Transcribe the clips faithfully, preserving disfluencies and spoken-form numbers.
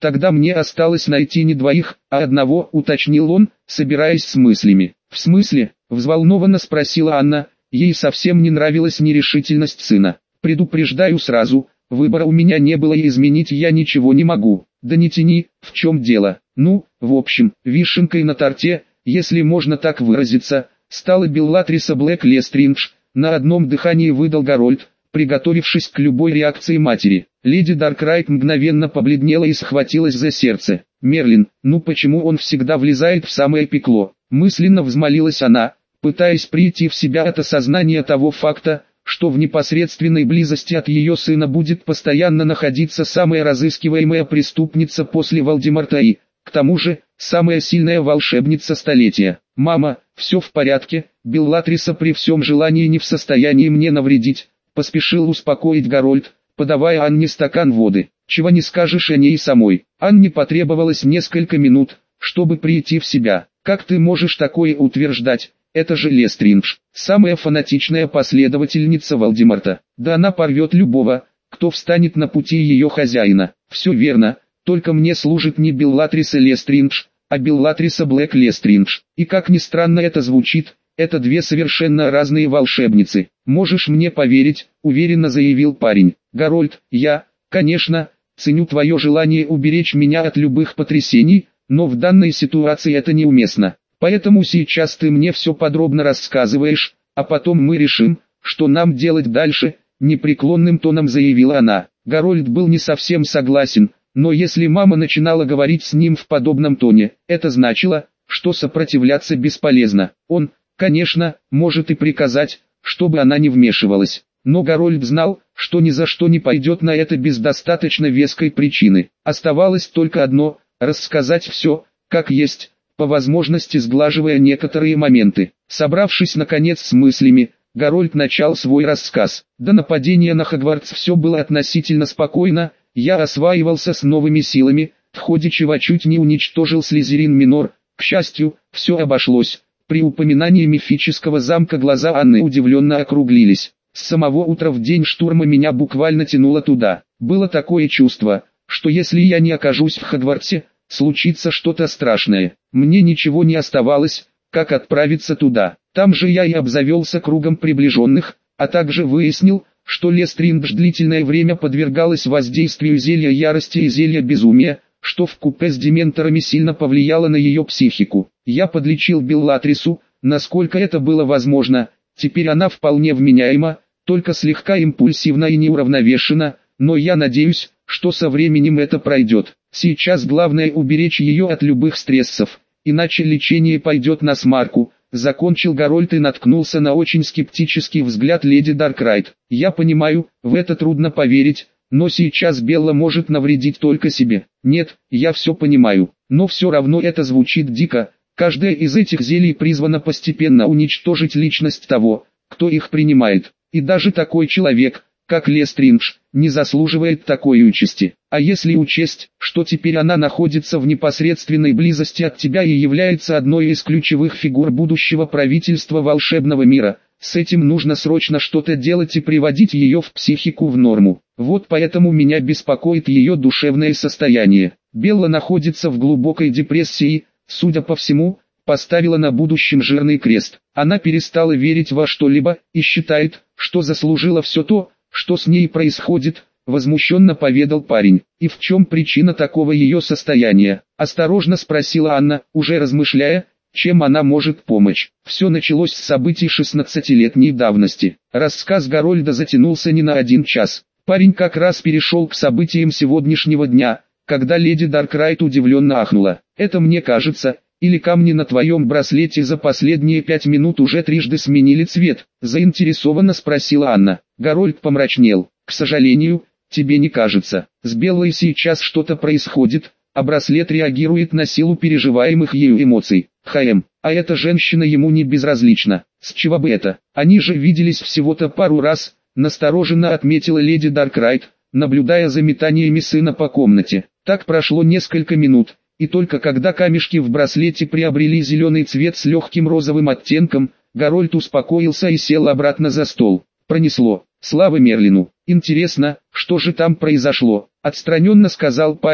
Тогда мне осталось найти не двоих, а одного, уточнил он, собираясь с мыслями. В смысле? Взволнованно спросила Анна, ей совсем не нравилась нерешительность сына. Предупреждаю сразу, выбора у меня не было и изменить я ничего не могу. Да не тяни, в чем дело? Ну, в общем, вишенкой на торте, если можно так выразиться, стала Беллатриса Блэк Лестридж, на одном дыхании выдал Гарольд, приготовившись к любой реакции матери. Леди Даркрайт мгновенно побледнела и схватилась за сердце. «Мерлин, ну почему он всегда влезает в самое пекло?» Мысленно взмолилась она, пытаясь прийти в себя от осознания того факта, что в непосредственной близости от ее сына будет постоянно находиться самая разыскиваемая преступница после Волдеморта и, к тому же, самая сильная волшебница столетия. «Мама, все в порядке, Беллатриса при всем желании не в состоянии мне навредить», поспешил успокоить Гарольд, подавая Анне стакан воды. «Чего не скажешь о ней самой». Анне потребовалось несколько минут, чтобы прийти в себя. «Как ты можешь такое утверждать? Это же Лестридж, самая фанатичная последовательница Волдеморта. Да она порвет любого, кто встанет на пути ее хозяина». «Все верно, только мне служит не Беллатриса Лестридж, а Беллатриса Блэк Лестридж. И как ни странно это звучит, это две совершенно разные волшебницы. Можешь мне поверить», — уверенно заявил парень. «Гарольд, я, конечно, ценю твое желание уберечь меня от любых потрясений, но в данной ситуации это неуместно. Поэтому сейчас ты мне все подробно рассказываешь, а потом мы решим, что нам делать дальше», — непреклонным тоном заявила она. Гарольд был не совсем согласен, но если мама начинала говорить с ним в подобном тоне, это значило, что сопротивляться бесполезно. Он, конечно, может и приказать, чтобы она не вмешивалась. Но Гарольд знал, что ни за что не пойдет на это без достаточно веской причины. Оставалось только одно – рассказать все, как есть, по возможности сглаживая некоторые моменты. Собравшись наконец с мыслями, Гарольд начал свой рассказ. До нападения на Хогвартс все было относительно спокойно, я осваивался с новыми силами, в ходе чего чуть не уничтожил Слизерин Минор. К счастью, все обошлось. При упоминании мифического замка глаза Анны удивленно округлились. С самого утра в день штурма меня буквально тянуло туда. Было такое чувство, что если я не окажусь в Хогвартсе, случится что-то страшное. Мне ничего не оставалось, как отправиться туда. Там же я и обзавелся кругом приближенных, а также выяснил, что Лестридж длительное время подвергалась воздействию зелья ярости и зелья безумия, что вкупе с дементорами сильно повлияло на ее психику. Я подлечил Беллатрису, насколько это было возможно. Теперь она вполне вменяема, только слегка импульсивна и неуравновешена, но я надеюсь, что со временем это пройдет. Сейчас главное уберечь ее от любых стрессов, иначе лечение пойдет на смарку. Закончил Гарольд и наткнулся на очень скептический взгляд леди Даркрайт. Я понимаю, в это трудно поверить, но сейчас Белла может навредить только себе. Нет, я все понимаю, но все равно это звучит дико. Каждое из этих зелий призвано постепенно уничтожить личность того, кто их принимает. И даже такой человек, как Лестридж, не заслуживает такой участи. А если учесть, что теперь она находится в непосредственной близости от тебя и является одной из ключевых фигур будущего правительства волшебного мира, с этим нужно срочно что-то делать и приводить ее в психику в норму. Вот поэтому меня беспокоит ее душевное состояние. Белла находится в глубокой депрессии, судя по всему, поставила на будущем жирный крест. Она перестала верить во что-либо и считает, что заслужила все то, что с ней происходит, возмущенно поведал парень. И в чем причина такого ее состояния? Осторожно спросила Анна, уже размышляя, чем она может помочь. Все началось с событий шестнадцатилетней давности. Рассказ Гарольда затянулся не на один час. Парень как раз перешел к событиям сегодняшнего дня, когда леди Даркрайт удивленно ахнула. «Это мне кажется, или камни на твоем браслете за последние пять минут уже трижды сменили цвет?» Заинтересованно спросила Анна. Гарольд помрачнел. «К сожалению, тебе не кажется. С Беллой сейчас что-то происходит, а браслет реагирует на силу переживаемых ею эмоций. Хм, а эта женщина ему не безразлична. С чего бы это? Они же виделись всего-то пару раз», настороженно отметила леди Даркрайт, наблюдая за метаниями сына по комнате. Так прошло несколько минут, и только когда камешки в браслете приобрели зеленый цвет с легким розовым оттенком, Гарольд успокоился и сел обратно за стол. Пронесло. Слава Мерлину. Интересно, что же там произошло? Отстраненно сказал парень,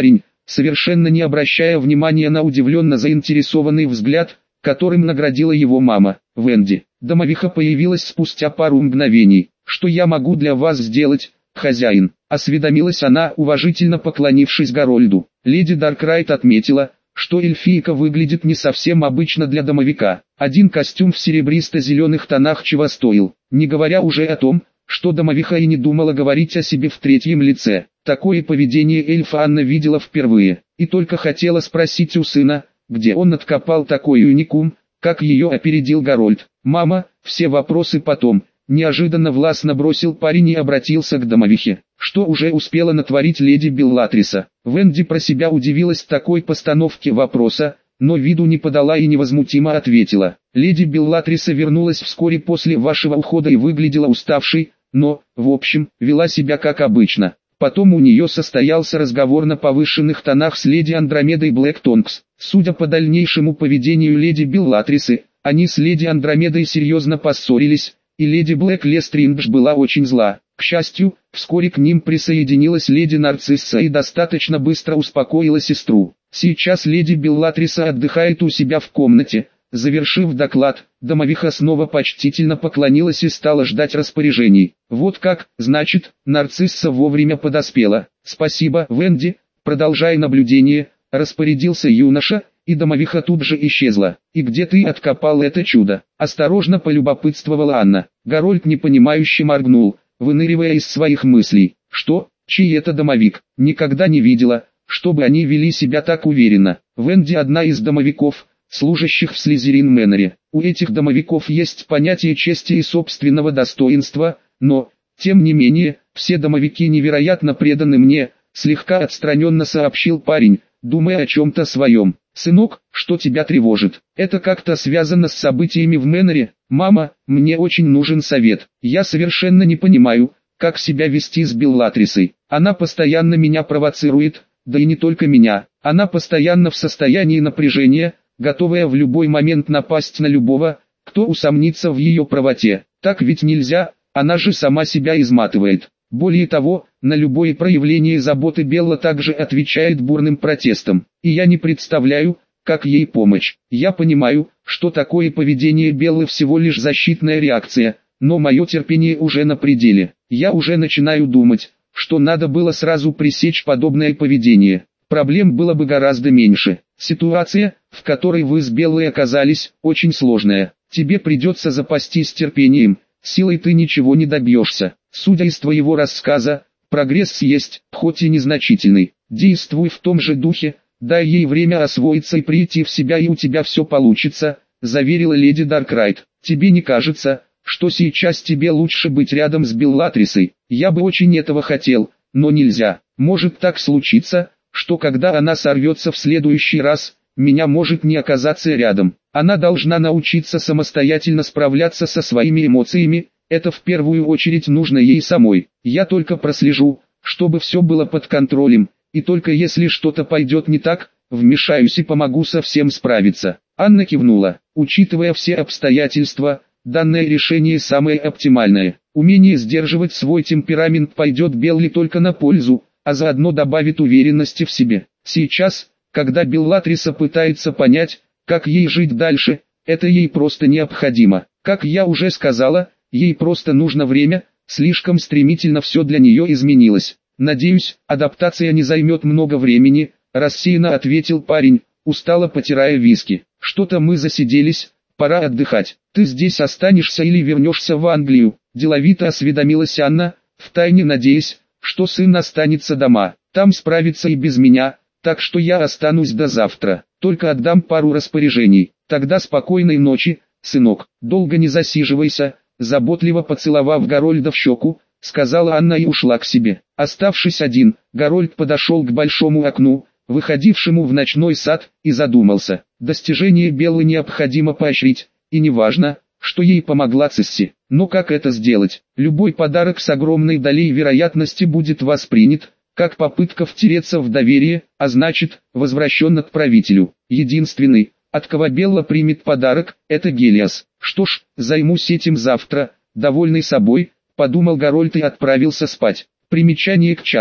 совершенно не обращая внимания на удивленно заинтересованный взгляд, которым наградила его мама. «Венди». Домовиха появилась спустя пару мгновений. «Что я могу для вас сделать, хозяин?» — осведомилась она, уважительно поклонившись Гарольду. Леди Даркрайт отметила, что эльфийка выглядит не совсем обычно для домовика. Один костюм в серебристо-зеленых тонах чего стоил, не говоря уже о том, что домовиха и не думала говорить о себе в третьем лице. Такое поведение эльфа Анна видела впервые, и только хотела спросить у сына, где он откопал такой уникум, как ее опередил Гарольд. «Мама, все вопросы потом», — неожиданно властно бросил парень и обратился к домовихе. Что уже успела натворить леди Беллатриса? Венди про себя удивилась такой постановке вопроса, но виду не подала и невозмутимо ответила. «Леди Беллатриса вернулась вскоре после вашего ухода и выглядела уставшей, но, в общем, вела себя как обычно. Потом у нее состоялся разговор на повышенных тонах с леди Андромедой Блэктонкс. Судя по дальнейшему поведению леди Беллатрисы, они с леди Андромедой серьезно поссорились, и леди Блэк Лестриндж была очень зла. К счастью, вскоре к ним присоединилась леди Нарцисса и достаточно быстро успокоила сестру. Сейчас леди Беллатриса отдыхает у себя в комнате». Завершив доклад, домовиха снова почтительно поклонилась и стала ждать распоряжений. «Вот как, значит, Нарцисса вовремя подоспела. Спасибо, Венди», продолжая наблюдение, распорядился юноша, и домовиха тут же исчезла. «И где ты откопал это чудо?» Осторожно полюбопытствовала Анна. Гарольд непонимающе моргнул, выныривая из своих мыслей. «Что? Чей это домовик? Никогда не видела, чтобы они вели себя так уверенно. Венди одна из домовиков, служащих в Слизерин Мэннере. У этих домовиков есть понятие чести и собственного достоинства, но, тем не менее, все домовики невероятно преданы мне», слегка отстраненно сообщил парень, думая о чем-то своем. «Сынок, что тебя тревожит? Это как-то связано с событиями в Мэннере? Мама, мне очень нужен совет. Я совершенно не понимаю, как себя вести с Беллатрисой. Она постоянно меня провоцирует, да и не только меня. Она постоянно в состоянии напряжения, готовая в любой момент напасть на любого, кто усомнится в ее правоте. Так ведь нельзя, она же сама себя изматывает. Более того, на любое проявление заботы Белла также отвечает бурным протестом. И я не представляю, как ей помочь. Я понимаю, что такое поведение Беллы всего лишь защитная реакция, но мое терпение уже на пределе. Я уже начинаю думать, что надо было сразу пресечь подобное поведение. Проблем было бы гораздо меньше. Ситуация, в которой вы с Беллой оказались, очень сложная. Тебе придется запастись терпением, силой ты ничего не добьешься. Судя из твоего рассказа, прогресс есть, хоть и незначительный. Действуй в том же духе, дай ей время освоиться и прийти в себя, и у тебя все получится», заверила леди Даркрайт. «Тебе не кажется, что сейчас тебе лучше быть рядом с Беллатрисой? Я бы очень этого хотел, но нельзя. Может так случиться, что когда она сорвется в следующий раз, меня может не оказаться рядом. Она должна научиться самостоятельно справляться со своими эмоциями, это в первую очередь нужно ей самой. Я только прослежу, чтобы все было под контролем, и только если что-то пойдет не так, вмешаюсь и помогу со всем справиться». Анна кивнула. Учитывая все обстоятельства, данное решение самое оптимальное. Умение сдерживать свой темперамент пойдет Белле только на пользу, а заодно добавит уверенности в себе. Сейчас, когда Беллатриса пытается понять, как ей жить дальше, это ей просто необходимо. Как я уже сказала, ей просто нужно время, слишком стремительно все для нее изменилось. «Надеюсь, адаптация не займет много времени», рассеянно ответил парень, устало потирая виски. «Что-то мы засиделись, пора отдыхать. Ты здесь останешься или вернешься в Англию?» Деловито осведомилась Анна, втайне надеясь, что сын останется дома. «Там справится и без меня, так что я останусь до завтра. Только отдам пару распоряжений. Тогда спокойной ночи, сынок. Долго не засиживайся», заботливо поцеловав Гарольда в щеку, сказала Анна и ушла к себе. Оставшись один, Гарольд подошел к большому окну, выходившему в ночной сад, и задумался. Достижение Беллы необходимо поощрить, и неважно, что ей помогла Цесси. Но как это сделать? Любой подарок с огромной долей вероятности будет воспринят, как попытка втереться в доверие, а значит, возвращен к правителю. Единственный, от кого Белла примет подарок, это Гелиос. Что ж, займусь этим завтра, довольный собой, подумал Гарольд и отправился спать. Примечание к части.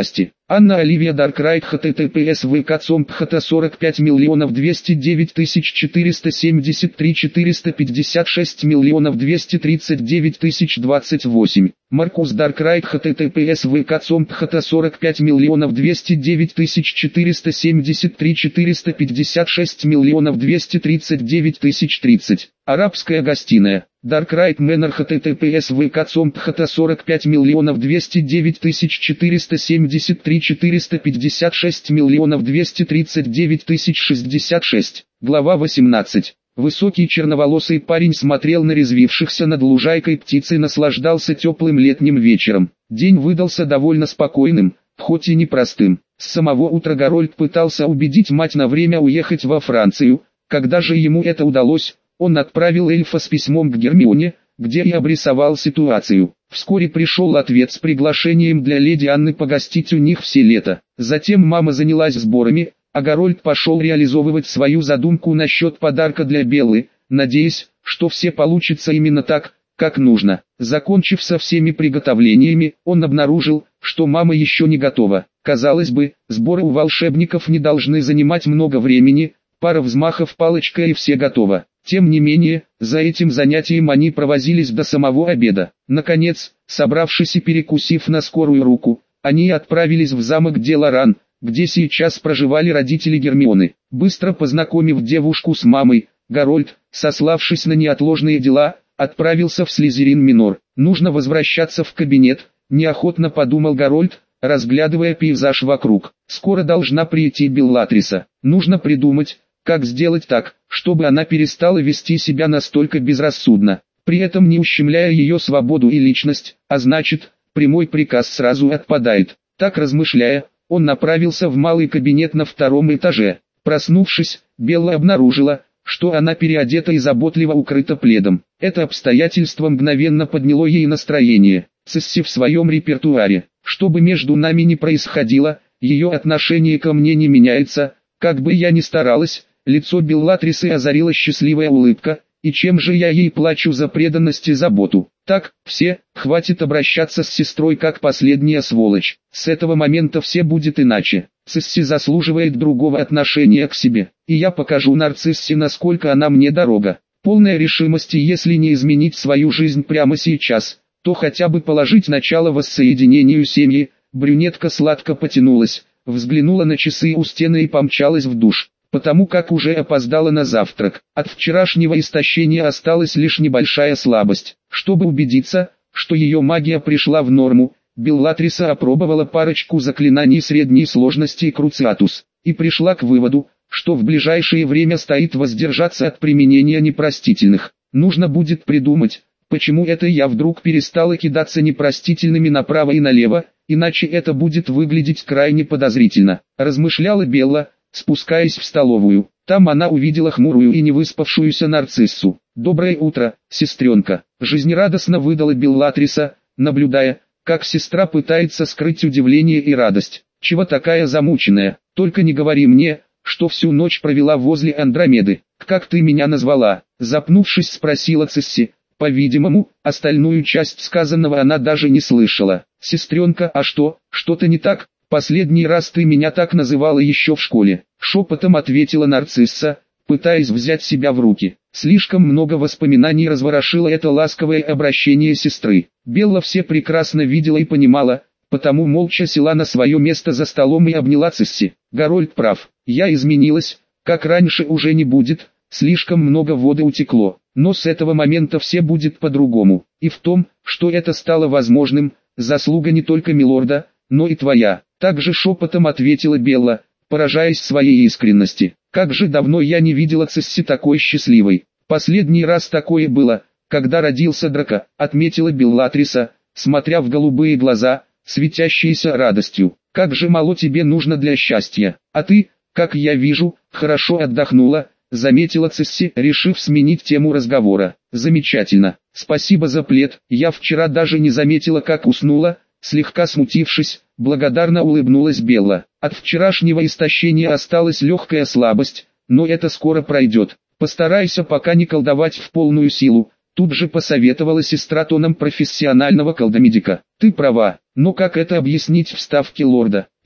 Анна Оливия Даркрайт https vk.com.pht сорок пять миллионов двести девять тысяч четыреста семьдесят три четыреста пятьдесят шесть миллионов двести тридцать девять тысяч двадцать восемь. Маркус Даркрайт https vk.com.pht сорок пять миллионов двести девять тысяч четыреста семьдесят три четыреста пятьдесят шесть миллионов двести тридцать девять тысяч тридцать. Арабская гостиная. Даркрайт Мэннер https vk.com.pht сорок пять миллионов двести девять тысяч четыреста семьдесят три четыреста пятьдесят шесть миллионов двести тридцать девять тысяч шестьдесят шесть. Глава восемнадцать. Высокий черноволосый парень смотрел на резвившихся над лужайкой птиц и наслаждался теплым летним вечером. День выдался довольно спокойным, хоть и непростым. С самого утра Гарольд пытался убедить мать на время уехать во Францию. Когда же ему это удалось, он отправил эльфа с письмом к Гермионе, где и обрисовал ситуацию. Вскоре пришел ответ с приглашением для леди Анны погостить у них все лето. Затем мама занялась сборами, а Гарольд пошел реализовывать свою задумку насчет подарка для Беллы, надеясь, что все получится именно так, как нужно. Закончив со всеми приготовлениями, он обнаружил, что мама еще не готова. Казалось бы, сборы у волшебников не должны занимать много времени, пара взмахов палочкой и все готово. Тем не менее, за этим занятием они провозились до самого обеда. Наконец, собравшись и перекусив на скорую руку, они отправились в замок Деларан, где сейчас проживали родители Гермионы. Быстро познакомив девушку с мамой, Гарольд, сославшись на неотложные дела, отправился в Слизерин Минор. Нужно возвращаться в кабинет, неохотно подумал Гарольд, разглядывая пейзаж вокруг. Скоро должна прийти Беллатриса. Нужно придумать, как сделать так, чтобы она перестала вести себя настолько безрассудно, при этом не ущемляя ее свободу и личность, а значит, прямой приказ сразу отпадает. Так размышляя, он направился в малый кабинет на втором этаже. Проснувшись, Белла обнаружила, что она переодета и заботливо укрыта пледом. Это обстоятельство мгновенно подняло ей настроение. Цисси в своем репертуаре. Что бы между нами ни происходило, ее отношение ко мне не меняется, как бы я ни старалась. Лицо Беллатрисы озарила счастливая улыбка, и чем же я ей плачу за преданность и заботу? Так, все, хватит обращаться с сестрой как последняя сволочь. С этого момента все будет иначе. Цисси заслуживает другого отношения к себе, и я покажу Нарциссе, насколько она мне дорога. Полная решимости, если не изменить свою жизнь прямо сейчас, то хотя бы положить начало воссоединению семьи. Брюнетка сладко потянулась, взглянула на часы у стены и помчалась в душ, потому как уже опоздала на завтрак. От вчерашнего истощения осталась лишь небольшая слабость. Чтобы убедиться, что ее магия пришла в норму, Беллатриса опробовала парочку заклинаний средней сложности Круциатус, и пришла к выводу, что в ближайшее время стоит воздержаться от применения непростительных. Нужно будет придумать, почему это я вдруг перестала кидаться непростительными направо и налево, иначе это будет выглядеть крайне подозрительно, размышляла Белла, спускаясь в столовую. Там она увидела хмурую и невыспавшуюся Нарциссу. «Доброе утро, сестренка», — жизнерадостно выдала Беллатриса, наблюдая, как сестра пытается скрыть удивление и радость. «Чего такая замученная? Только не говори мне, что всю ночь провела возле Андромеды. Как ты меня назвала?» Запнувшись, спросила Цисси. По-видимому, остальную часть сказанного она даже не слышала. «Сестренка, а что, что-то не так? Последний раз ты меня так называла еще в школе», — шепотом ответила Нарцисса, пытаясь взять себя в руки. Слишком много воспоминаний разворошило это ласковое обращение сестры. Белла все прекрасно видела и понимала, потому молча села на свое место за столом и обняла Цисси. «Гарольд прав, я изменилась, как раньше уже не будет, слишком много воды утекло, но с этого момента все будет по-другому, и в том, что это стало возможным, заслуга не только милорда, но и твоя», — также шепотом ответила Белла, поражаясь своей искренности. «Как же давно я не видела Цисси такой счастливой. Последний раз такое было, когда родился Драко», — отметила Беллатриса, смотря в голубые глаза, светящиеся радостью. «Как же мало тебе нужно для счастья, а ты, как я вижу, хорошо отдохнула», — заметила Цисси, решив сменить тему разговора. «Замечательно, спасибо за плед, я вчера даже не заметила, как уснула», — слегка смутившись, благодарно улыбнулась Белла. «От вчерашнего истощения осталась легкая слабость, но это скоро пройдет. Постарайся пока не колдовать в полную силу», — тут же посоветовала сестра тоном профессионального колдомедика. «Ты права, но как это объяснить в ставке лорда?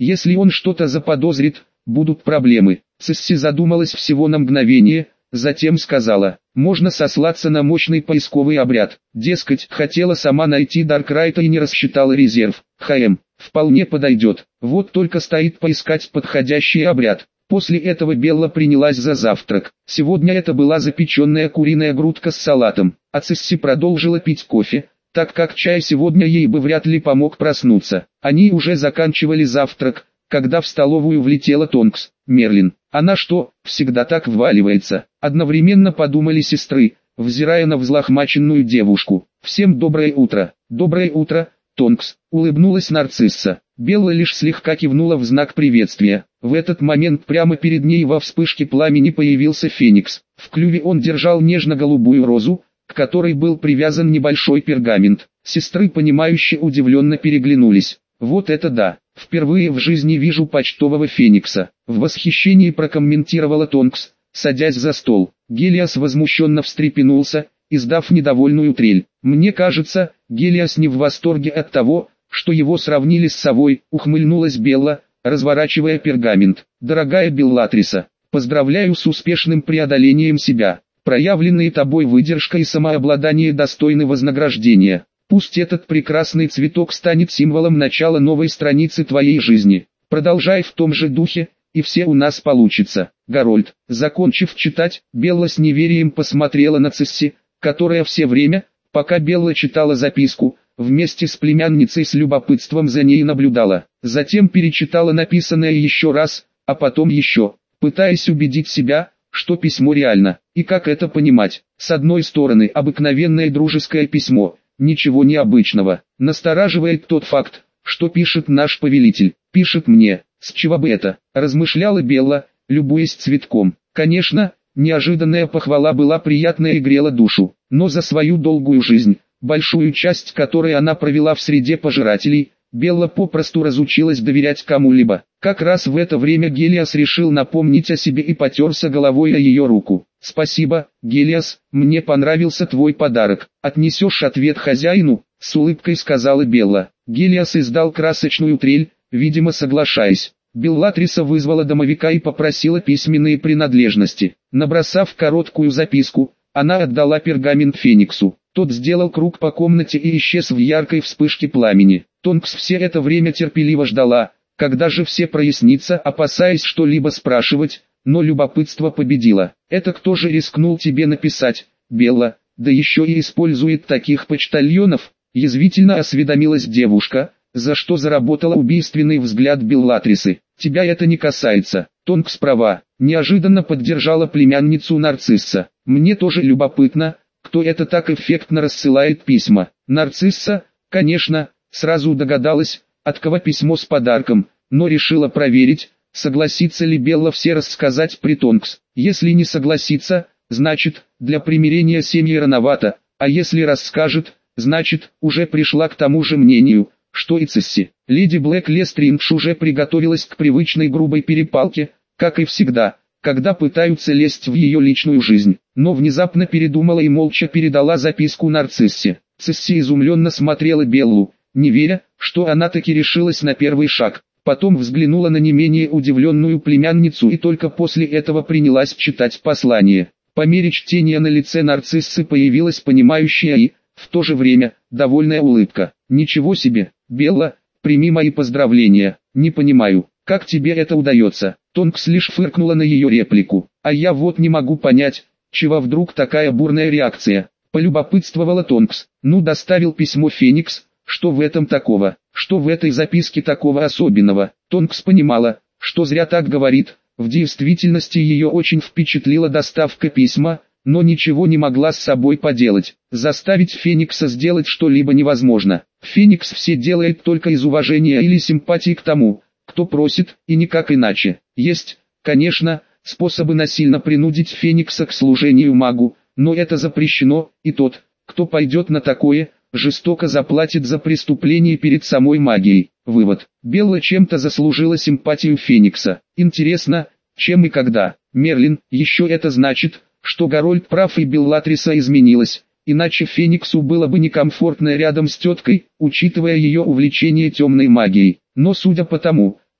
Если он что-то заподозрит, будут проблемы. Цисси задумалась всего на мгновение, затем сказала, можно сослаться на мощный поисковый обряд. Дескать, хотела сама найти Даркрайта и не рассчитала резерв. ХМ, вполне подойдет. Вот только стоит поискать подходящий обряд. После этого Белла принялась за завтрак. Сегодня это была запеченная куриная грудка с салатом, а Цисси продолжила пить кофе, так как чай сегодня ей бы вряд ли помог проснуться. Они уже заканчивали завтрак, когда в столовую влетела Тонкс. Мерлин, она что, всегда так вваливается? Одновременно подумали сестры, взирая на взлохмаченную девушку. Всем доброе утро. Доброе утро, Тонкс, улыбнулась нарцисса. Белла лишь слегка кивнула в знак приветствия. В этот момент прямо перед ней во вспышке пламени появился Феникс. В клюве он держал нежно-голубую розу, к которой был привязан небольшой пергамент. Сестры понимающе удивленно переглянулись. Вот это да, впервые в жизни вижу почтового Феникса. В восхищении прокомментировала Тонкс, садясь за стол. Гелиас возмущенно встрепенулся, издав недовольную трель. Мне кажется, Гелиас не в восторге от того, что его сравнили с совой, ухмыльнулась Белла, разворачивая пергамент. Дорогая Беллатриса, поздравляю с успешным преодолением себя. Проявленные тобой выдержка и самообладание достойны вознаграждения. Пусть этот прекрасный цветок станет символом начала новой страницы твоей жизни. Продолжай в том же духе, и все у нас получится. Гарольд, закончив читать, Белла с неверием посмотрела на Цисси, которая все время, пока Белла читала записку, вместе с племянницей с любопытством за ней наблюдала. Затем перечитала написанное еще раз, а потом еще, пытаясь убедить себя, что письмо реально. И как это понимать? С одной стороны, обыкновенное дружеское письмо, ничего необычного. Настораживает тот факт, что пишет наш повелитель, пишет мне. С чего бы это? Размышляла Белла, любуясь цветком. Конечно, неожиданная похвала была приятная и грела душу, но за свою долгую жизнь, большую часть которой она провела в среде пожирателей, Белла попросту разучилась доверять кому-либо. Как раз в это время Гелиас решил напомнить о себе и потерся головой о ее руку. «Спасибо, Гелиас, мне понравился твой подарок. Отнесешь ответ хозяину?» — с улыбкой сказала Белла. Гелиас издал красочную трель, видимо соглашаясь. Беллатриса вызвала домовика и попросила письменные принадлежности. Набросав короткую записку, она отдала пергамент Фениксу. Тот сделал круг по комнате и исчез в яркой вспышке пламени. Тонкс все это время терпеливо ждала, когда же все прояснится, опасаясь что-либо спрашивать, но любопытство победило. «Это кто же рискнул тебе написать, Белла, да еще и использует таких почтальонов?» Язвительно осведомилась девушка, за что заработала убийственный взгляд Беллатрисы. «Тебя это не касается, Тонкс права», неожиданно поддержала племянницу нарцисса. «Мне тоже любопытно, кто это так эффектно рассылает письма». Нарцисса, конечно, сразу догадалась, от кого письмо с подарком, но решила проверить, согласится ли Белла все рассказать при Тонкс. Если не согласится, значит, для примирения семьи рановато, а если расскажет, значит, уже пришла к тому же мнению, что и Цисси. Леди Блэк Лестриндж уже приготовилась к привычной грубой перепалке, как и всегда, когда пытаются лезть в ее личную жизнь, но внезапно передумала и молча передала записку нарциссе. Цисси изумленно смотрела Беллу, не веря, что она таки решилась на первый шаг. Потом взглянула на не менее удивленную племянницу и только после этого принялась читать послание. По мере чтения на лице нарциссы появилась понимающая и, в то же время, довольная улыбка. «Ничего себе, Белла, прими мои поздравления. Не понимаю, как тебе это удается?» Тонкс лишь фыркнула на ее реплику. «А я вот не могу понять, чего вдруг такая бурная реакция?» Полюбопытствовала Тонкс. «Ну, доставил письмо Феникс. Что в этом такого? Что в этой записке такого особенного?» Тонкс понимала, что зря так говорит. В действительности ее очень впечатлила доставка письма, но ничего не могла с собой поделать. Заставить Феникса сделать что-либо невозможно. Феникс все делает только из уважения или симпатии к тому, кто просит, и никак иначе. Есть, конечно, способы насильно принудить Феникса к служению магу, но это запрещено, и тот, кто пойдет на такое, жестоко заплатит за преступление перед самой магией. Вывод. Белла чем-то заслужила симпатию Феникса. Интересно, чем и когда? Мерлин, еще это значит, что Гарольд прав и Беллатриса изменилась, иначе Фениксу было бы некомфортно рядом с теткой, учитывая ее увлечение темной магией. Но судя по тому,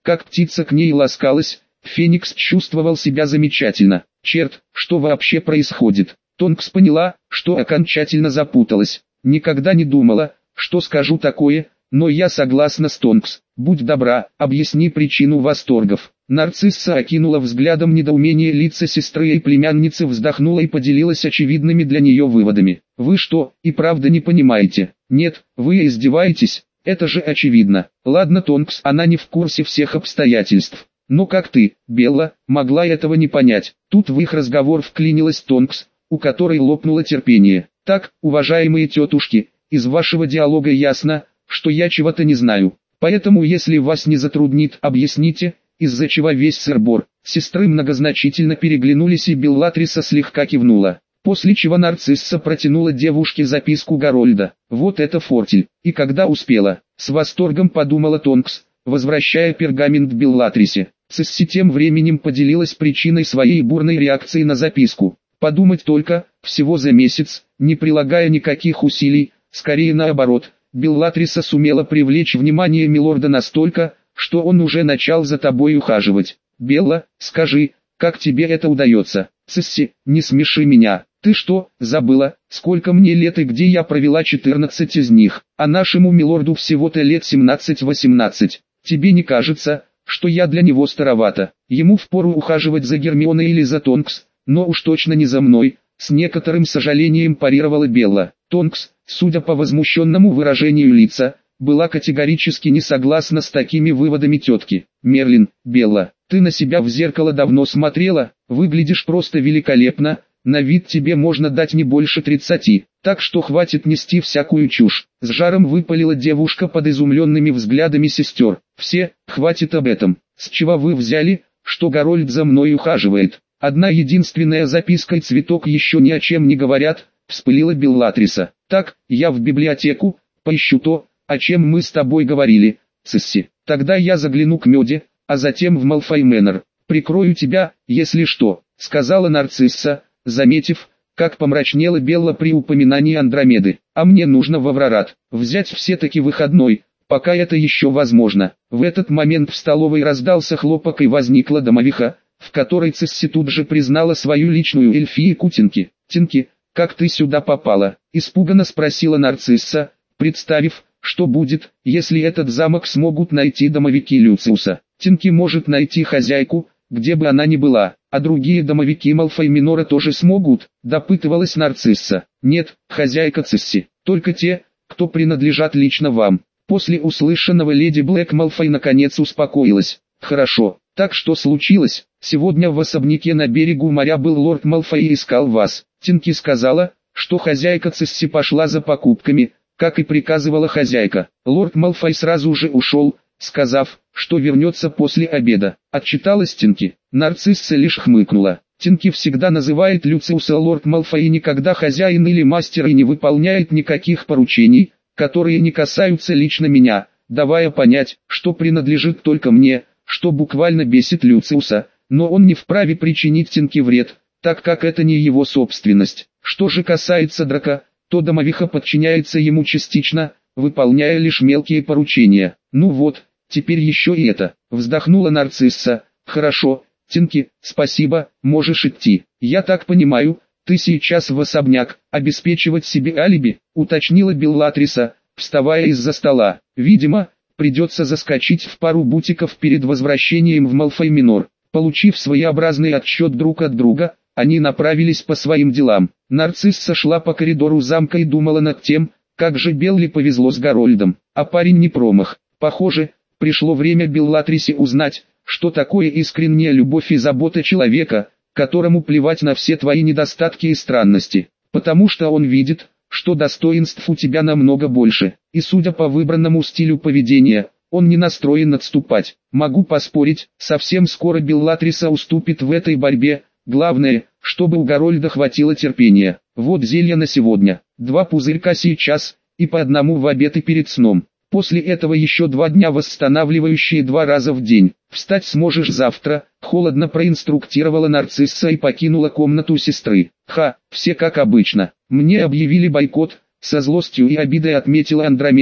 как птица к ней ласкалась, Феникс чувствовал себя замечательно. Черт, что вообще происходит? Тонкс поняла, что окончательно запуталась. Никогда не думала, что скажу такое, но я согласна с Тонкс. Будь добра, объясни причину восторгов. Нарцисса окинула взглядом недоумение лица сестры и племянницы, вздохнула и поделилась очевидными для нее выводами. Вы что, и правда не понимаете? Нет, вы издеваетесь? Это же очевидно. Ладно, Тонкс, она не в курсе всех обстоятельств. Но как ты, Белла, могла этого не понять? Тут в их разговор вклинилась Тонкс, у которой лопнуло терпение. Так, уважаемые тетушки, из вашего диалога ясно, что я чего-то не знаю. Поэтому если вас не затруднит, объясните, из-за чего весь сыр-бор. Сестры многозначительно переглянулись и Беллатриса слегка кивнула. После чего Нарцисса протянула девушке записку Гарольда. Вот это фортель. И когда успела, с восторгом подумала Тонкс, возвращая пергамент Беллатрисе. Цисси тем временем поделилась причиной своей бурной реакции на записку. Подумать только, всего за месяц, не прилагая никаких усилий, скорее наоборот, Беллатриса сумела привлечь внимание милорда настолько, что он уже начал за тобой ухаживать. Белла, скажи, как тебе это удается? Цисси, не смеши меня. Ты что, забыла, сколько мне лет и где я провела четырнадцать из них, а нашему милорду всего-то лет семнадцать-восемнадцать. Тебе не кажется, что я для него старовата? Ему впору ухаживать за Гермионой или за Тонкс, но уж точно не за мной, с некоторым сожалением парировала Белла. Тонкс, судя по возмущенному выражению лица, была категорически не согласна с такими выводами тетки. Мерлин, Белла, ты на себя в зеркало давно смотрела? Выглядишь просто великолепно, на вид тебе можно дать не больше тридцати, так что хватит нести всякую чушь. С жаром выпалила девушка под изумленными взглядами сестер. Все, хватит об этом. С чего вы взяли, что Гарольд за мной ухаживает? Одна единственная записка и цветок еще ни о чем не говорят, вспылила Беллатриса. Так, я в библиотеку, поищу то, о чем мы с тобой говорили, Цисси. Тогда я загляну к Меде, а затем в Малфой Мэннер. Прикрою тебя, если что, сказала Нарцисса, заметив, как помрачнела Белла при упоминании Андромеды. А мне нужно в Аврорат, взять все-таки выходной, пока это еще возможно. В этот момент в столовой раздался хлопок и возникла домовиха, в которой Цисси тут же признала свою личную эльфийку Тинки. «Тинки, как ты сюда попала?» – испуганно спросила Нарцисса, представив, что будет, если этот замок смогут найти домовики Люциуса. Тинки может найти хозяйку, где бы она ни была, а другие домовики Малфой Минора тоже смогут, допытывалась Нарцисса. Нет, хозяйка Цисси, только те, кто принадлежат лично вам. После услышанного леди Блэк Малфой наконец успокоилась. Хорошо, так что случилось? Сегодня в особняке на берегу моря был лорд Малфой и искал вас. Тинки сказала, что хозяйка Цисси пошла за покупками, как и приказывала хозяйка. Лорд Малфой сразу же ушел, сказав, что вернется после обеда. Отчиталась Тинки. Нарцисса лишь хмыкнула. Тинки всегда называет Люциуса лорд Малфой и никогда хозяин или мастер и не выполняет никаких поручений, которые не касаются лично меня, давая понять, что принадлежит только мне, что буквально бесит Люциуса, но он не вправе причинить Тинке вред, так как это не его собственность. Что же касается Драка, то домовиха подчиняется ему частично, выполняя лишь мелкие поручения. Ну вот, теперь еще и это, вздохнула Нарцисса. Хорошо, Тинки, спасибо, можешь идти. Я так понимаю, ты сейчас в особняк, обеспечивать себе алиби, уточнила Беллатриса, вставая из-за стола. Видимо, придется заскочить в пару бутиков перед возвращением в Малфой Минор. Получив своеобразный отсчет друг от друга, они направились по своим делам. Нарцисса шла по коридору замка и думала над тем, как же Белли повезло с Гарольдом, а парень не промах. Похоже, пришло время Беллатрисе узнать, что такое искренняя любовь и забота человека, которому плевать на все твои недостатки и странности, потому что он видит, что достоинств у тебя намного больше, и судя по выбранному стилю поведения, он не настроен отступать. Могу поспорить, совсем скоро Беллатриса уступит в этой борьбе, главное, чтобы у Гарольда хватило терпения. Вот зелье на сегодня, два пузырька сейчас, и по одному в обед и перед сном. После этого еще два дня восстанавливающие два раза в день. Встать сможешь завтра, холодно проинструктировала Нарцисса и покинула комнату сестры. Ха, все как обычно. Мне объявили бойкот, со злостью и обидой отметила Андромеда,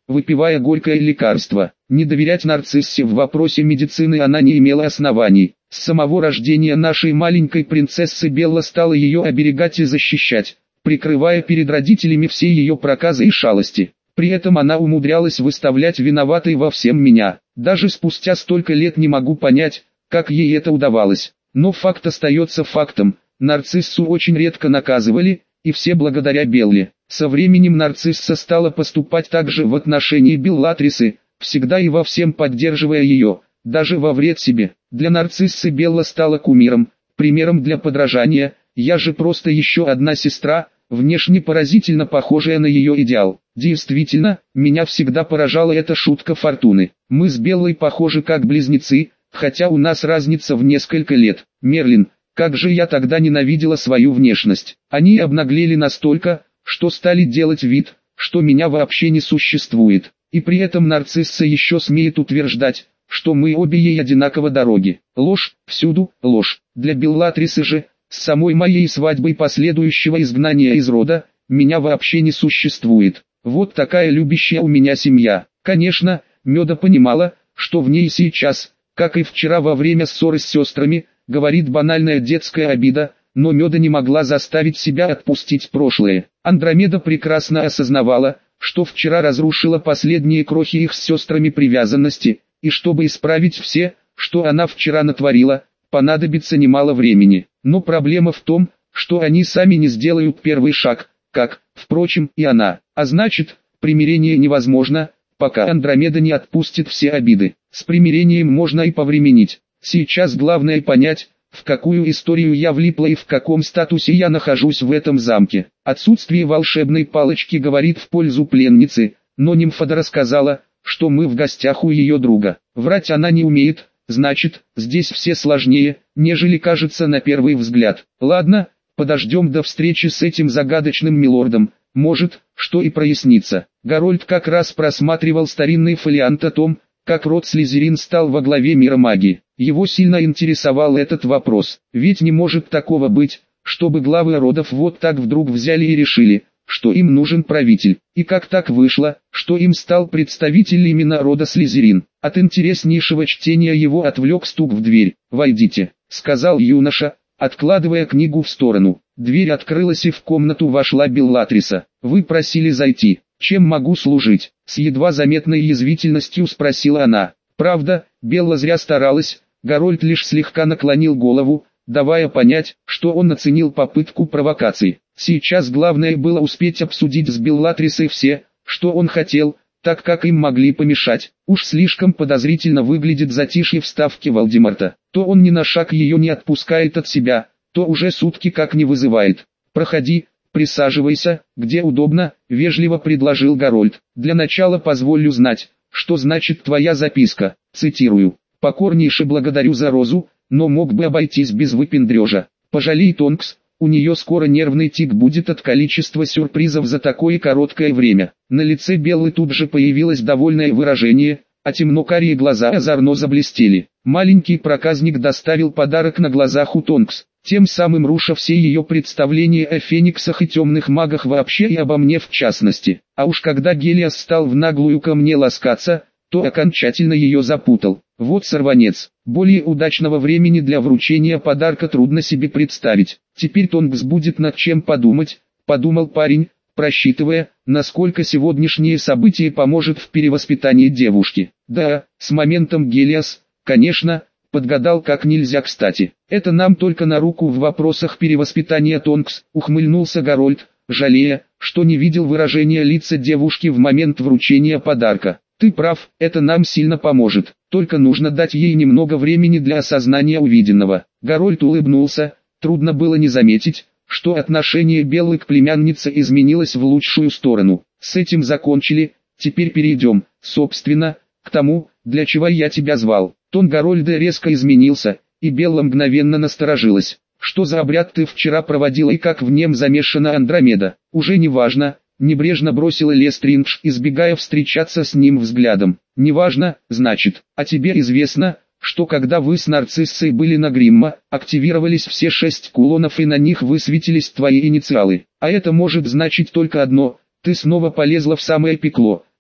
выпивая горькое лекарство. Не доверять нарциссе в вопросе медицины она не имела оснований. С самого рождения нашей маленькой принцессы Белла стала ее оберегать и защищать, прикрывая перед родителями все ее проказы и шалости. При этом она умудрялась выставлять виноватой во всем меня. Даже спустя столько лет не могу понять, как ей это удавалось. Но факт остается фактом. Нарциссу очень редко наказывали, и все благодаря Белле. Со временем нарцисса стала поступать так же в отношении Беллатрисы, всегда и во всем поддерживая ее, даже во вред себе. Для нарциссы Белла стала кумиром, примером для подражания. Я же просто еще одна сестра, внешне поразительно похожая на ее идеал. Действительно, меня всегда поражала эта шутка фортуны. Мы с Беллой похожи как близнецы, хотя у нас разница в несколько лет. Мерлин, как же я тогда ненавидела свою внешность. Они обнаглели настолько, что стали делать вид, что меня вообще не существует. И при этом нарцисса еще смеет утверждать, что мы обе ей одинаково дороги. Ложь, всюду ложь. Для Беллатрисы же, с самой моей свадьбой последующего изгнания из рода, меня вообще не существует. Вот такая любящая у меня семья. Конечно, Меда понимала, что в ней сейчас, как и вчера во время ссоры с сестрами, говорит банальная детская обида, но Меда не могла заставить себя отпустить прошлое. Андромеда прекрасно осознавала, что вчера разрушила последние крохи их с сестрами привязанности, и чтобы исправить все, что она вчера натворила, понадобится немало времени. Но проблема в том, что они сами не сделают первый шаг, как, впрочем, и она. А значит, примирение невозможно, пока Андромеда не отпустит все обиды. С примирением можно и повременить. Сейчас главное понять, в какую историю я влипла и в каком статусе я нахожусь в этом замке. Отсутствие волшебной палочки говорит в пользу пленницы, но Нимфода рассказала, что мы в гостях у ее друга. Врать она не умеет, значит, здесь все сложнее, нежели кажется на первый взгляд. Ладно, подождем до встречи с этим загадочным милордом, может, что и прояснится. Гарольд как раз просматривал старинный фолиант о том, как род Слизерин стал во главе мира магии. Его сильно интересовал этот вопрос, ведь не может такого быть, чтобы главы родов вот так вдруг взяли и решили, что им нужен правитель. И как так вышло, что им стал представитель именно рода Слизерин. От интереснейшего чтения его отвлек стук в дверь. «Войдите», — сказал юноша, откладывая книгу в сторону. Дверь открылась и в комнату вошла Беллатриса. «Вы просили зайти. Чем могу служить?» С едва заметной язвительностью спросила она. Правда, Белла зря старалась, Гарольд лишь слегка наклонил голову, давая понять, что он оценил попытку провокации. Сейчас главное было успеть обсудить с Беллатрисой все, что он хотел, так как им могли помешать. Уж слишком подозрительно выглядит затишье в ставке Волдемарта. То он ни на шаг ее не отпускает от себя, то уже сутки как не вызывает. «Проходи, присаживайся, где удобно», — вежливо предложил Гарольд. «Для начала позволю знать, что значит твоя записка». Цитирую. «Покорнейше благодарю за розу, но мог бы обойтись без выпендрежа. Пожалей Тонкс, у нее скоро нервный тик будет от количества сюрпризов за такое короткое время». На лице Беллы тут же появилось довольное выражение, а темно-карие глаза озорно заблестели. Маленький проказник доставил подарок на глазах у Тонкс, тем самым руша все ее представления о фениксах и темных магах вообще и обо мне в частности. А уж когда Гелиос стал в наглую ко мне ласкаться, то окончательно ее запутал. Вот сорванец. Более удачного времени для вручения подарка трудно себе представить. Теперь Тонкс будет над чем подумать, подумал парень, просчитывая, насколько сегодняшнее событие поможет в перевоспитании девушки. Да, с моментом Гелиос, конечно, подгадал как нельзя кстати. Это нам только на руку в вопросах перевоспитания Тонкс, ухмыльнулся Гарольд, жалея, что не видел выражения лица девушки в момент вручения подарка. Ты прав, это нам сильно поможет, только нужно дать ей немного времени для осознания увиденного. Гарольд улыбнулся, трудно было не заметить, что отношение Беллы к племяннице изменилось в лучшую сторону. С этим закончили, теперь перейдем, собственно, к тому, для чего я тебя звал. Тон Гарольда резко изменился, и Белла мгновенно насторожилась. Что за обряд ты вчера проводила и как в нем замешана Андромеда? Уже не важно. Небрежно бросила Лестриндж, избегая встречаться с ним взглядом. «Неважно, значит, а тебе известно, что когда вы с нарциссой были на Гримма, активировались все шесть кулонов и на них высветились твои инициалы. А это может значить только одно, ты снова полезла в самое пекло,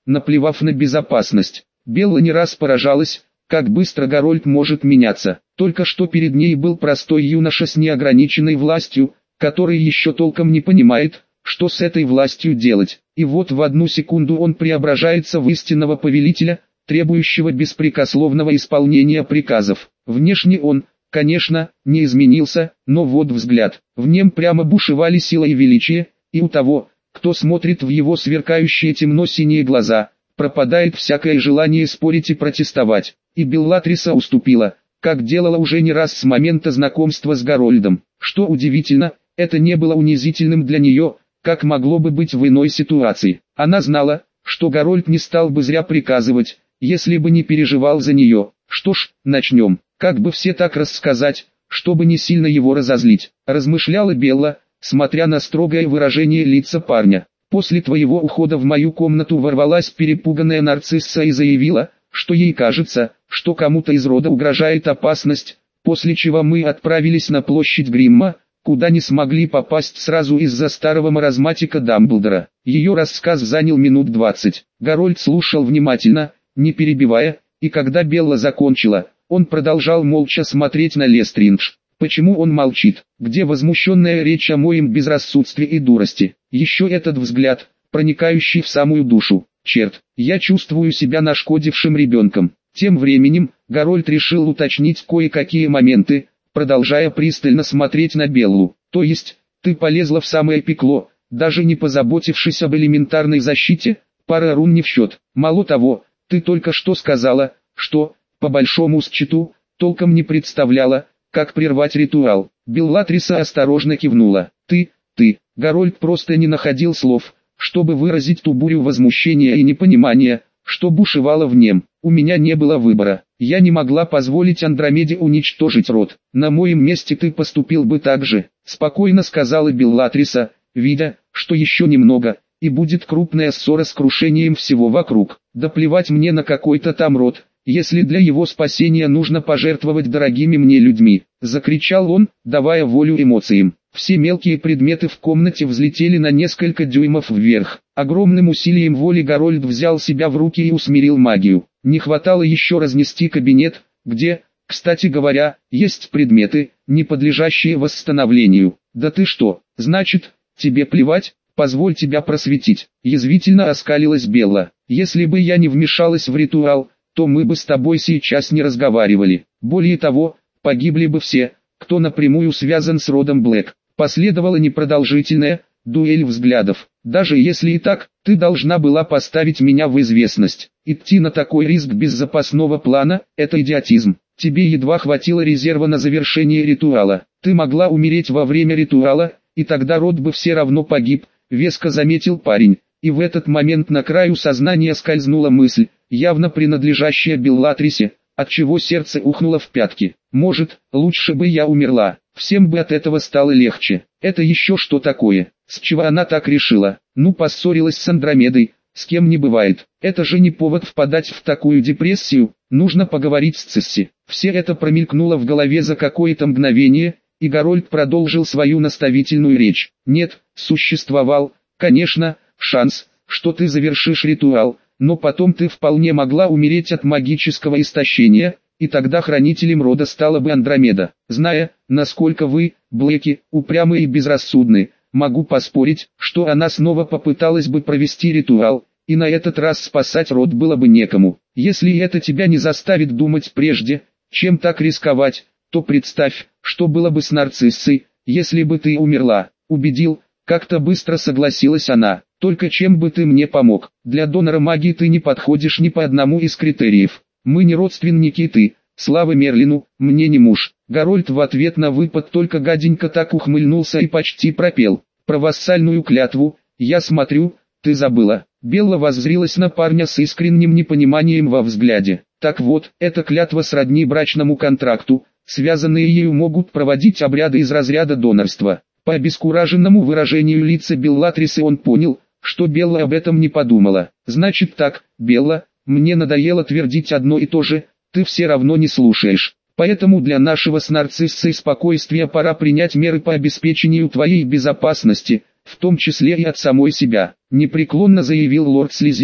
наплевав на безопасность. Белла не раз поражалась, как быстро Гарольд может меняться. Только что перед ней был простой юноша с неограниченной властью, который еще толком не понимает, что с этой властью делать. И вот в одну секунду он преображается в истинного повелителя, требующего беспрекословного исполнения приказов. Внешне он, конечно, не изменился, но вот взгляд. В нем прямо бушевали сила и величие, и у того, кто смотрит в его сверкающие темно-синие глаза, пропадает всякое желание спорить и протестовать. И Беллатриса уступила, как делала уже не раз с момента знакомства с Гарольдом. Что удивительно, это не было унизительным для нее, как могло бы быть в иной ситуации. Она знала, что Гарольд не стал бы зря приказывать, если бы не переживал за нее. Что ж, начнем. Как бы все так рассказать, чтобы не сильно его разозлить, размышляла Белла, смотря на строгое выражение лица парня. После твоего ухода в мою комнату ворвалась перепуганная нарцисса и заявила, что ей кажется, что кому-то из рода угрожает опасность, после чего мы отправились на площадь Гримма, куда не смогли попасть сразу из-за старого маразматика Дамблдора. Ее рассказ занял минут двадцать. Гарольд слушал внимательно, не перебивая, и когда Белла закончила, он продолжал молча смотреть на Лестриндж. Почему он молчит? Где возмущенная речь о моем безрассудстве и дурости? Еще этот взгляд, проникающий в самую душу. Черт, я чувствую себя нашкодившим ребенком. Тем временем, Гарольд решил уточнить кое-какие моменты, продолжая пристально смотреть на Беллу. То есть, ты полезла в самое пекло, даже не позаботившись об элементарной защите? Пара рун не в счет. Мало того, ты только что сказала, что, по большому счету, толком не представляла, как прервать ритуал. Беллатриса осторожно кивнула. Ты, ты, Гарольд просто не находил слов, чтобы выразить ту бурю возмущения и непонимания, что бушевало в нем. У меня не было выбора. Я не могла позволить Андромеде уничтожить род. На моем месте ты поступил бы так же, спокойно сказала Беллатриса, видя, что еще немного, и будет крупная ссора с крушением всего вокруг. Да плевать мне на какой-то там род, если для его спасения нужно пожертвовать дорогими мне людьми, закричал он, давая волю эмоциям. Все мелкие предметы в комнате взлетели на несколько дюймов вверх. Огромным усилием воли Гарольд взял себя в руки и усмирил магию. Не хватало еще разнести кабинет, где, кстати говоря, есть предметы, не подлежащие восстановлению. Да ты что, значит, тебе плевать? Позволь тебя просветить. Язвительно оскалилась Белла. Если бы я не вмешалась в ритуал, то мы бы с тобой сейчас не разговаривали. Более того, погибли бы все, кто напрямую связан с родом Блэк. Последовала непродолжительная дуэль взглядов. Даже если и так, ты должна была поставить меня в известность. Идти на такой риск без запасного плана – это идиотизм. Тебе едва хватило резерва на завершение ритуала. Ты могла умереть во время ритуала, и тогда род бы все равно погиб, веско заметил парень. И в этот момент на краю сознания скользнула мысль, явно принадлежащая Беллатрисе, отчего сердце ухнуло в пятки. Может, лучше бы я умерла, всем бы от этого стало легче. Это еще что такое? С чего она так решила? Ну, поссорилась с Андромедой, с кем не бывает. Это же не повод впадать в такую депрессию, нужно поговорить с Цисси. Все это промелькнуло в голове за какое-то мгновение, и Гарольд продолжил свою наставительную речь. Нет, существовал, конечно, шанс, что ты завершишь ритуал, но потом ты вполне могла умереть от магического истощения, и тогда хранителем рода стала бы Андромеда. Зная, насколько вы, Блэки, упрямы и безрассудны, могу поспорить, что она снова попыталась бы провести ритуал, и на этот раз спасать род было бы некому. Если это тебя не заставит думать прежде, чем так рисковать, то представь, что было бы с нарциссой, если бы ты умерла. Убедил, как-то быстро согласилась она. Только чем бы ты мне помог? Для донора магии ты не подходишь ни по одному из критериев. Мы не родственники, ты, слава Мерлину, мне не муж. Гарольд в ответ на выпад только гаденько так ухмыльнулся и почти пропел. Про вассальную клятву, я смотрю, ты забыла. Белла воззрилась на парня с искренним непониманием во взгляде. Так вот, эта клятва сродни брачному контракту, связанные ею могут проводить обряды из разряда донорства. По обескураженному выражению лица Беллатрисы он понял, что Белла об этом не подумала. Значит так, Белла, мне надоело твердить одно и то же, ты все равно не слушаешь. Поэтому для нашего с нарциссой спокойствия пора принять меры по обеспечению твоей безопасности, в том числе и от самой себя, непреклонно заявил лорд Слизерин.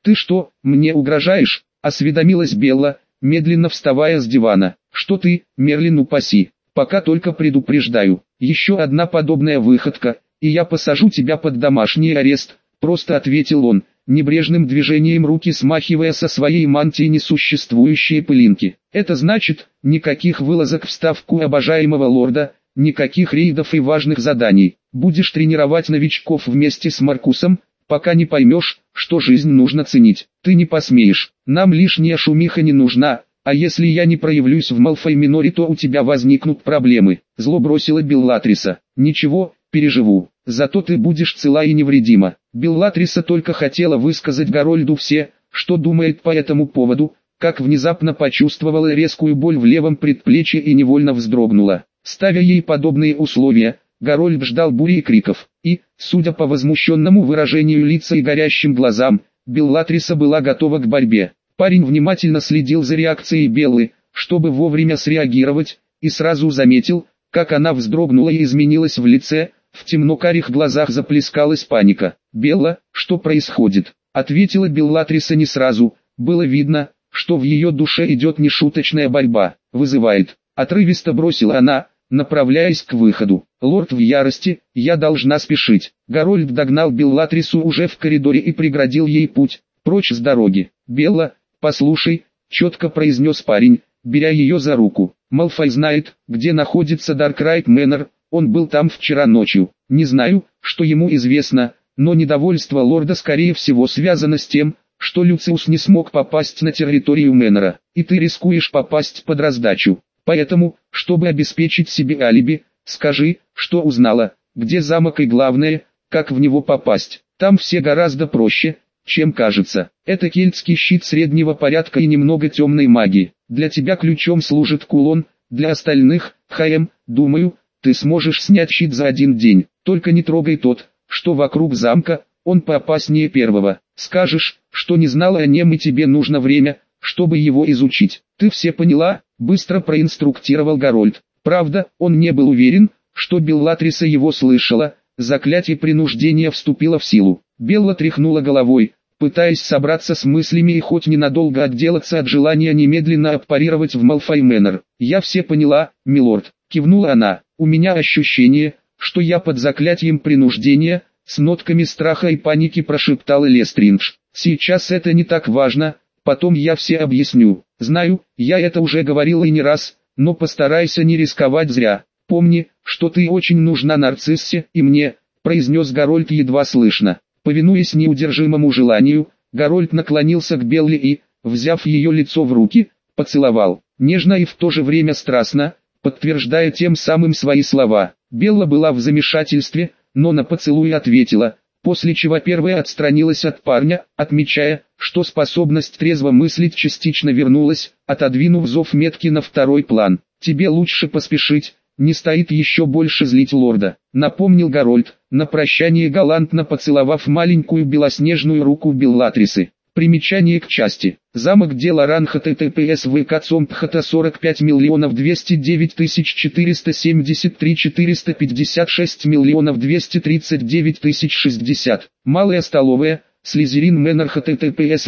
«Ты что, мне угрожаешь?» — осведомилась Белла, медленно вставая с дивана. «Что ты, Мерлин, упаси, пока только предупреждаю. Еще одна подобная выходка, и я посажу тебя под домашний арест», — просто ответил он, небрежным движением руки смахивая со своей мантии несуществующие пылинки. «Это значит, никаких вылазок в ставку обожаемого лорда, никаких рейдов и важных заданий. Будешь тренировать новичков вместе с Маркусом, пока не поймешь, что жизнь нужно ценить. Ты не посмеешь. Нам лишняя шумиха не нужна, а если я не проявлюсь в Малфой-Миноре, то у тебя возникнут проблемы», — зло бросила Беллатриса. «Ничего, переживу. Зато ты будешь цела и невредима». Беллатриса только хотела высказать Гарольду все, что думает по этому поводу, как внезапно почувствовала резкую боль в левом предплечье и невольно вздрогнула. Ставя ей подобные условия, Гарольд ждал бури и криков, и, судя по возмущенному выражению лица и горящим глазам, Беллатриса была готова к борьбе. Парень внимательно следил за реакцией Беллы, чтобы вовремя среагировать, и сразу заметил, как она вздрогнула и изменилась в лице. В темно-карих глазах заплескалась паника. «Белла, что происходит?» — ответила Беллатриса не сразу. Было видно, что в ее душе идет нешуточная борьба. «Вызывает», — отрывисто бросила она, направляясь к выходу. «Лорд в ярости, я должна спешить». Гарольд догнал Беллатрису уже в коридоре и преградил ей путь, прочь с дороги. «Белла, послушай», — четко произнес парень, беря ее за руку. «Малфой знает, где находится Даркрайт Мэннер. Он был там вчера ночью. Не знаю, что ему известно, но недовольство лорда скорее всего связано с тем, что Люциус не смог попасть на территорию Мэннера, и ты рискуешь попасть под раздачу. Поэтому, чтобы обеспечить себе алиби, скажи, что узнала, где замок и главное, как в него попасть. Там все гораздо проще, чем кажется. Это кельтский щит среднего порядка и немного темной магии. Для тебя ключом служит кулон, для остальных, ХМ, думаю, ты сможешь снять щит за один день. Только не трогай тот, что вокруг замка, он поопаснее первого. Скажешь, что не знала о нем и тебе нужно время, чтобы его изучить. Ты все поняла?» — быстро проинструктировал Гарольд. Правда, он не был уверен, что Беллатриса его слышала. Заклятие принуждения вступило в силу. Белла тряхнула головой, пытаясь собраться с мыслями и хоть ненадолго отделаться от желания немедленно отпарировать в Малфой Мэннер. «Я все поняла, милорд», — кивнула она. «У меня ощущение, что я под заклятием принуждения», — с нотками страха и паники прошептал Лестриндж. «Сейчас это не так важно, потом я все объясню. Знаю, я это уже говорил и не раз, но постарайся не рисковать зря. Помни, что ты очень нужна Нарциссе и мне», — произнес Гарольд едва слышно. Повинуясь неудержимому желанию, Гарольд наклонился к Белле и, взяв ее лицо в руки, поцеловал. Нежно и в то же время страстно, подтверждая тем самым свои слова. Белла была в замешательстве, но на поцелуй ответила, после чего первая отстранилась от парня, отмечая, что способность трезво мыслить частично вернулась, отодвинув зов метки на второй план. «Тебе лучше поспешить, не стоит еще больше злить лорда», — напомнил Гарольд, на прощание галантно поцеловав маленькую белоснежную руку Беллатрисы. Примечание к части. Замок дела ран https vk сорок пять миллионов двести девять тысяч четыреста семьдесят три четыреста пятьдесят шесть миллионов двести тридцать девять тысяч шестьдесят. Малая столовая, Слизерин Мэннер https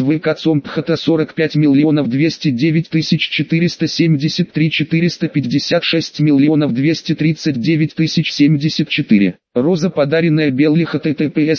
vk сорок пять миллионов двести девять тысяч четыреста семьдесят три четыреста пятьдесят шесть миллионов двести тридцать девять тысяч семьдесят четыре. Роза, подаренная Белле https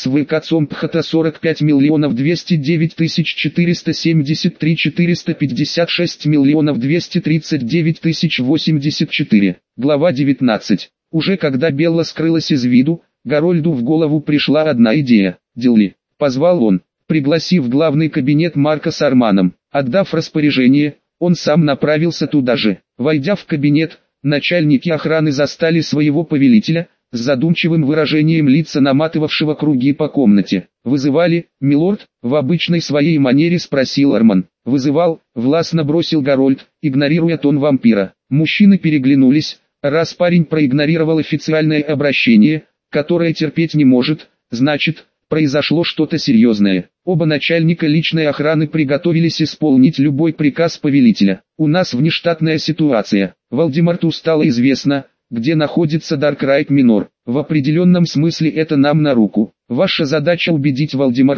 vk сорок пять миллионов двести девять тысяч четыреста семьдесят три четыреста пятьдесят шесть миллионов двести тридцать девять тысяч восемьдесят четыре. Глава девятнадцать. Уже когда Белла скрылась из виду, Гарольду в голову пришла одна идея. «Дилли», — позвал он, пригласив в главный кабинет Марка с Арманом. Отдав распоряжение, он сам направился туда же. Войдя в кабинет, начальники охраны застали своего повелителя, с задумчивым выражением лица наматывавшего круги по комнате. «Вызывали, милорд?» — в обычной своей манере спросил Арман. «Вызывал», — властно бросил Гарольд, игнорируя тон вампира. Мужчины переглянулись. Раз парень проигнорировал официальное обращение, которое терпеть не может, значит, произошло что-то серьезное. Оба начальника личной охраны приготовились исполнить любой приказ повелителя. «У нас внештатная ситуация. Валдемарту стало известно, где находится Даркрайт Минор. В определенном смысле это нам на руку. Ваша задача убедить Валдемарта,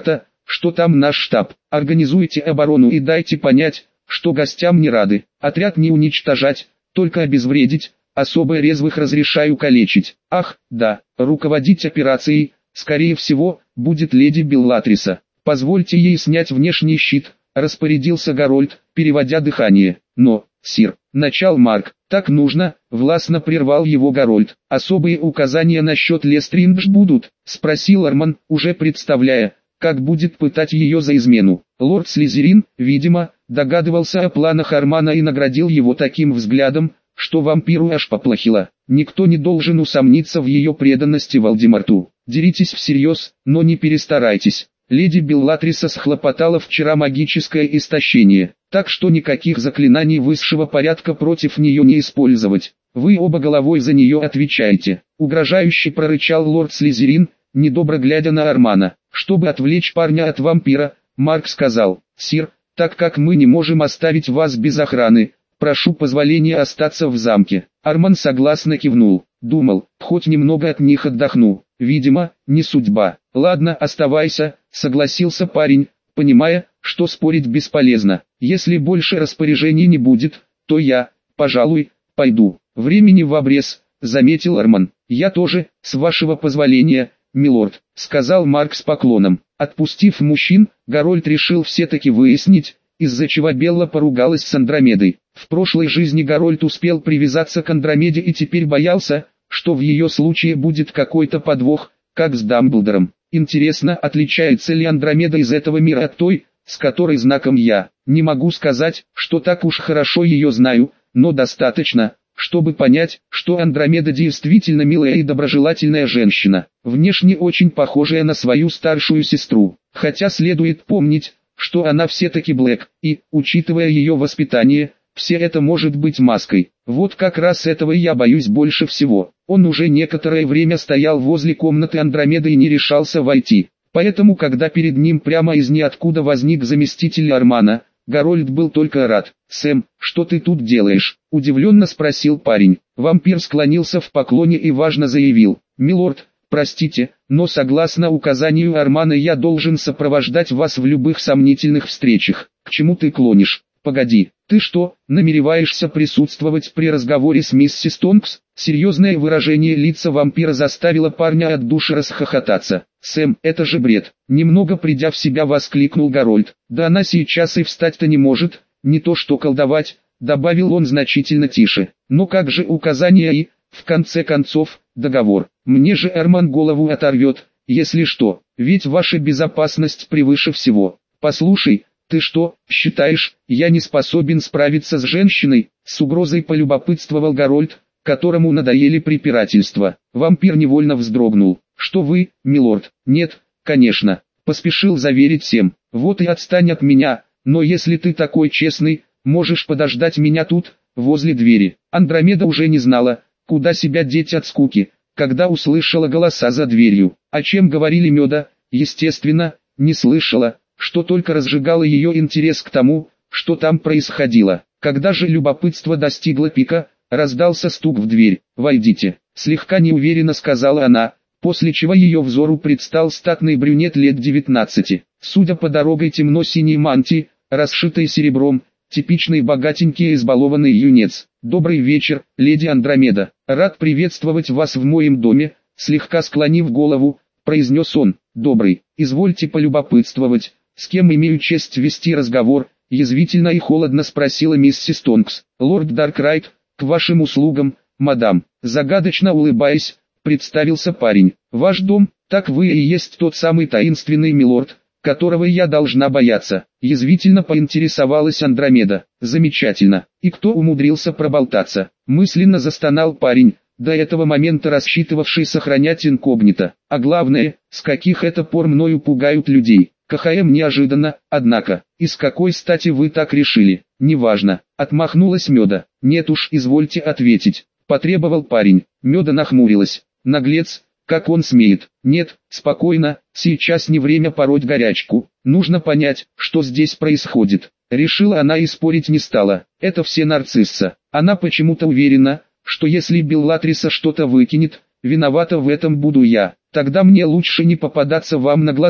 что там наш штаб. Организуйте оборону и дайте понять, что гостям не рады. Отряд не уничтожать, только обезвредить, особо резвых разрешаю калечить. Ах, да, руководить операцией, скорее всего, будет леди Беллатриса. Позвольте ей снять внешний щит, распорядился Гарольд, переводя дыхание. Но, сир, начал Марк. Так нужно, властно прервал его Гарольд. Особые указания насчет Лестриндж будут, спросил Арман, уже представляя, как будет пытать ее за измену. Лорд Слизерин, видимо, догадывался о планах Армана и наградил его таким взглядом, что вампиру аж поплохело. Никто не должен усомниться в ее преданности Волдеморту. Деритесь всерьез, но не перестарайтесь. Леди Беллатриса схлопотала вчера магическое истощение, так что никаких заклинаний высшего порядка против нее не использовать. Вы оба головой за нее отвечаете. Угрожающе прорычал лорд Слизерин, недобро глядя на Армана. Чтобы отвлечь парня от вампира, Марк сказал: «Сир, так как мы не можем оставить вас без охраны, прошу позволения остаться в замке». Арман согласно кивнул. Думал, хоть немного от них отдохну. Видимо, не судьба. Ладно, оставайся, согласился парень, понимая, что спорить бесполезно. Если больше распоряжений не будет, то я, пожалуй, пойду. Времени в обрез, заметил Арман. Я тоже, с вашего позволения, милорд, сказал Марк с поклоном. Отпустив мужчин, Гарольд решил все-таки выяснить, из-за чего Белла поругалась с Андромедой. В прошлой жизни Гарольд успел привязаться к Андромеде и теперь боялся, что в ее случае будет какой-то подвох, как с Дамблдором. Интересно, отличается ли Андромеда из этого мира от той, с которой знаком я? Не могу сказать, что так уж хорошо ее знаю, но достаточно, чтобы понять, что Андромеда действительно милая и доброжелательная женщина, внешне очень похожая на свою старшую сестру. Хотя следует помнить, что она все-таки Блэк, и, учитывая ее воспитание, все это может быть маской. Вот как раз этого я боюсь больше всего. Он уже некоторое время стоял возле комнаты Андромеды и не решался войти. Поэтому, когда перед ним прямо из ниоткуда возник заместитель Армана, Гарольд был только рад. «Сэм, что ты тут делаешь?» – удивленно спросил парень. Вампир склонился в поклоне и важно заявил: «Милорд, простите, но согласно указанию Армана я должен сопровождать вас в любых сомнительных встречах». «К чему ты клонишь? Погоди, ты что, намереваешься присутствовать при разговоре с миссис Тонкс?» Серьезное выражение лица вампира заставило парня от души расхохотаться. «Сэм, это же бред!» Немного придя в себя, воскликнул Гарольд. «Да она сейчас и встать-то не может, не то что колдовать», добавил он значительно тише. «Но как же указания и, в конце концов, договор? Мне же Эрман голову оторвет, если что, ведь ваша безопасность превыше всего. Послушай, ты что, считаешь, я не способен справиться с женщиной?» С угрозой полюбопытствовал Гарольд, которому надоели препирательства. Вампир невольно вздрогнул. «Что вы, милорд?» «Нет, конечно», поспешил заверить всем. «Вот и отстань от меня, но если ты такой честный, можешь подождать меня тут, возле двери». Андромеда уже не знала, куда себя деть от скуки, когда услышала голоса за дверью. О чем говорили Меда, естественно, не слышала, что только разжигало ее интерес к тому, что там происходило. Когда же любопытство достигло пика, раздался стук в дверь. «Войдите», слегка неуверенно сказала она, после чего ее взору предстал статный брюнет лет девятнадцати. Судя по дорогой темно-синей мантии, расшитой серебром, типичный богатенький избалованный юнец. «Добрый вечер, леди Андромеда. Рад приветствовать вас в моем доме», слегка склонив голову, произнес он. «Добрый, извольте полюбопытствовать, с кем имею честь вести разговор?» Язвительно и холодно спросила миссис Тонкс. «Лорд Даркрайт, к вашим услугам, мадам», загадочно улыбаясь, представился парень. «Ваш дом, так вы и есть тот самый таинственный милорд, которого я должна бояться», язвительно поинтересовалась Андромеда. «Замечательно. И кто умудрился проболтаться?» Мысленно застонал парень, до этого момента рассчитывавший сохранять инкогнито. «А главное, с каких это пор мною пугают людей?» КХМ неожиданно, однако. «И с какой стати вы так решили?» «Неважно», отмахнулась Меда. «Нет уж, извольте ответить», потребовал парень. Меда нахмурилась. Наглец, как он смеет. «Нет, спокойно, сейчас не время пороть горячку. Нужно понять, что здесь происходит». Решила она и спорить не стала. Это все нарцисса. Она почему-то уверена, что если Беллатриса что-то выкинет, виновата в этом буду я. Тогда мне лучше не попадаться вам на глаза.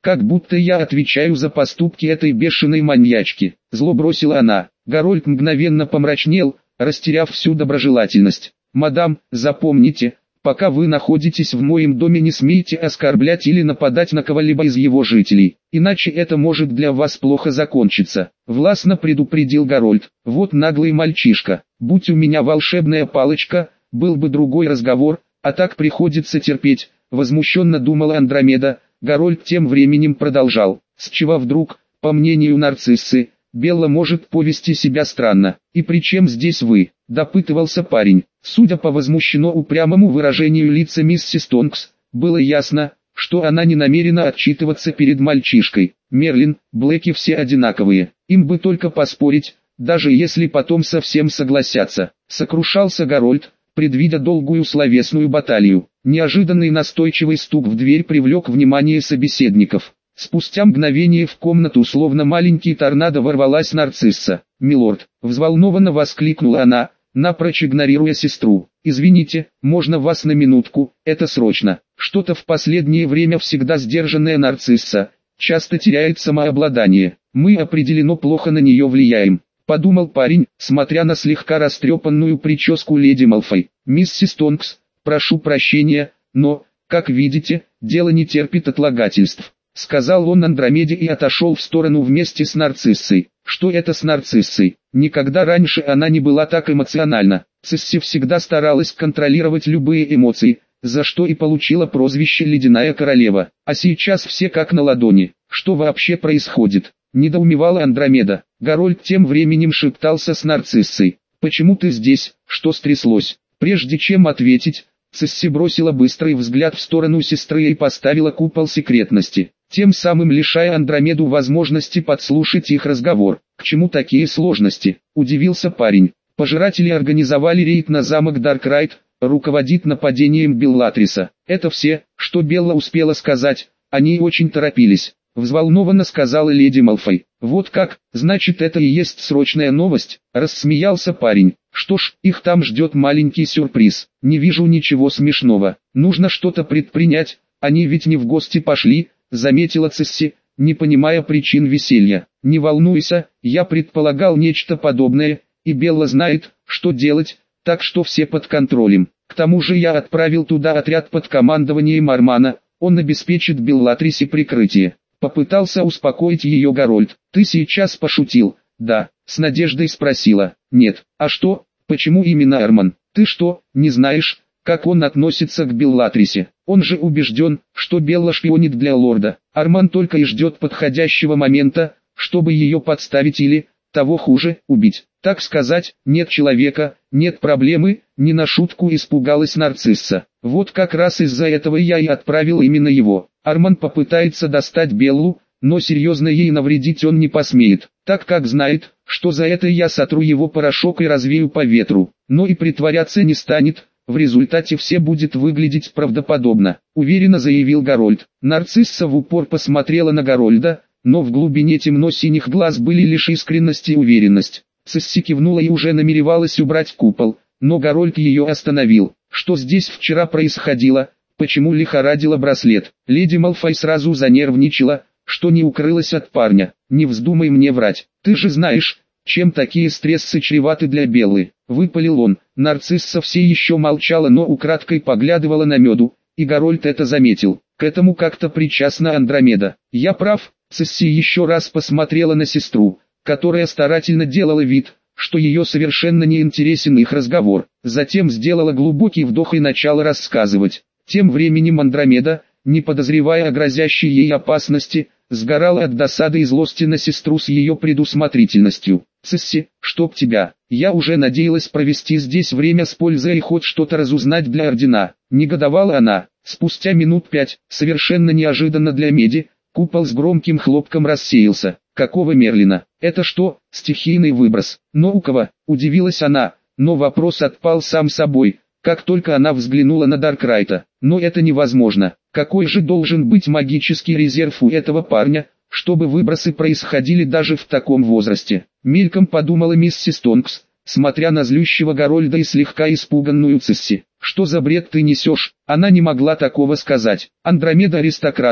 Как будто я отвечаю за поступки этой бешеной маньячки. Зло бросила она. Гарольд мгновенно помрачнел, растеряв всю доброжелательность. «Мадам, запомните, пока вы находитесь в моем доме, не смейте оскорблять или нападать на кого-либо из его жителей, иначе это может для вас плохо закончиться», — властно предупредил Гарольд. «Вот наглый мальчишка, будь у меня волшебная палочка, был бы другой разговор, а так приходится терпеть», — возмущенно думала Андромеда. Гарольд тем временем продолжал. «С чего вдруг, по мнению нарциссы, Белла может повести себя странно? И при чем здесь вы?» — допытывался парень. Судя по возмущенно упрямому выражению лица миссис Тонкс, было ясно, что она не намерена отчитываться перед мальчишкой. Мерлин, Блэки все одинаковые, им бы только поспорить, даже если потом совсем согласятся. Сокрушался Гарольд, предвидя долгую словесную баталию. Неожиданный настойчивый стук в дверь привлек внимание собеседников. Спустя мгновение в комнату словно маленький торнадо ворвалась нарцисса. «Милорд!» — взволнованно воскликнула она, напрочь игнорируя сестру. «Извините, можно вас на минутку, это срочно». Что-то в последнее время всегда сдержанная нарцисса часто теряет самообладание. «Мы определенно плохо на нее влияем», — подумал парень, смотря на слегка растрепанную прическу леди Малфой. «Миссис Тонкс, прошу прощения, но, как видите, дело не терпит отлагательств», — сказал он Андромеде и отошел в сторону вместе с нарциссой. Что это с нарциссой? Никогда раньше она не была так эмоциональна. Цисси всегда старалась контролировать любые эмоции, за что и получила прозвище «Ледяная королева». А сейчас все как на ладони. Что вообще происходит? Недоумевала Андромеда. Гарольд тем временем шептался с нарциссой. «Почему ты здесь? Что стряслось?» Прежде чем ответить, Цисси бросила быстрый взгляд в сторону сестры и поставила купол секретности, тем самым лишая Андромеду возможности подслушать их разговор. «К чему такие сложности?» – удивился парень. «Пожиратели организовали рейд на замок Даркрайт, руководит нападением Беллатриса. Это все, что Белла успела сказать, они очень торопились», – взволнованно сказала леди Малфой. «Вот как, значит это и есть срочная новость», – рассмеялся парень. «Что ж, их там ждет маленький сюрприз. Не вижу ничего смешного. Нужно что-то предпринять, они ведь не в гости пошли», — заметила Цисси, не понимая причин веселья. «Не волнуйся, я предполагал нечто подобное, и Белла знает, что делать, так что все под контролем. К тому же я отправил туда отряд под командованием Армана, он обеспечит Беллатрисе прикрытие». Попытался успокоить ее Гарольд. «Ты сейчас пошутил?» «Да», — с надеждой спросила. «Нет». «А что? Почему именно Арман? Ты что, не знаешь, как он относится к Беллатрисе? Он же убежден, что Белла шпионит для лорда. Арман только и ждет подходящего момента, чтобы ее подставить или, того хуже, убить. Так сказать, нет человека, нет проблемы», — не на шутку испугалась нарцисса. «Вот как раз из-за этого я и отправил именно его. Арман попытается достать Беллу, но серьезно ей навредить он не посмеет, так как знает, что за это я сотру его порошок и развею по ветру, но и притворяться не станет, в результате все будет выглядеть правдоподобно», — уверенно заявил Гарольд. Нарцисса в упор посмотрела на Гарольда, но в глубине темно-синих глаз были лишь искренность и уверенность. Цисси кивнула и уже намеревалась убрать купол, но Гарольд ее остановил. «Что здесь вчера происходило? Почему лихорадила браслет?» Леди Малфой сразу занервничала, что не укрылась от парня. «Не вздумай мне врать, ты же знаешь, чем такие стрессы чреваты для Беллы», — выпалил он. Нарцисса все еще молчала, но украдкой поглядывала на Меду, и Гарольд это заметил. К этому как-то причастна Андромеда. «Я прав?» Цисси еще раз посмотрела на сестру, которая старательно делала вид, что ее совершенно не интересен их разговор. Затем сделала глубокий вдох и начала рассказывать. Тем временем Андромеда, не подозревая о грозящей ей опасности, сгорала от досады и злости на сестру с ее предусмотрительностью. «Цисси, чтоб тебя, я уже надеялась провести здесь время с пользой и хоть что-то разузнать для Ордена», — негодовала она. Спустя минут пять, совершенно неожиданно для Меди, купол с громким хлопком рассеялся. «Какого Мерлина? Это что, стихийный выброс?» «Но у кого?» — удивилась она, но вопрос отпал сам собой, как только она взглянула на Даркрайта. «Но это невозможно. Какой же должен быть магический резерв у этого парня, чтобы выбросы происходили даже в таком возрасте?» Мельком подумала миссис Тонкс, смотря на злющего Гарольда и слегка испуганную Цисси. «Что за бред ты несешь?» Она не могла такого сказать. Андромеда аристократка,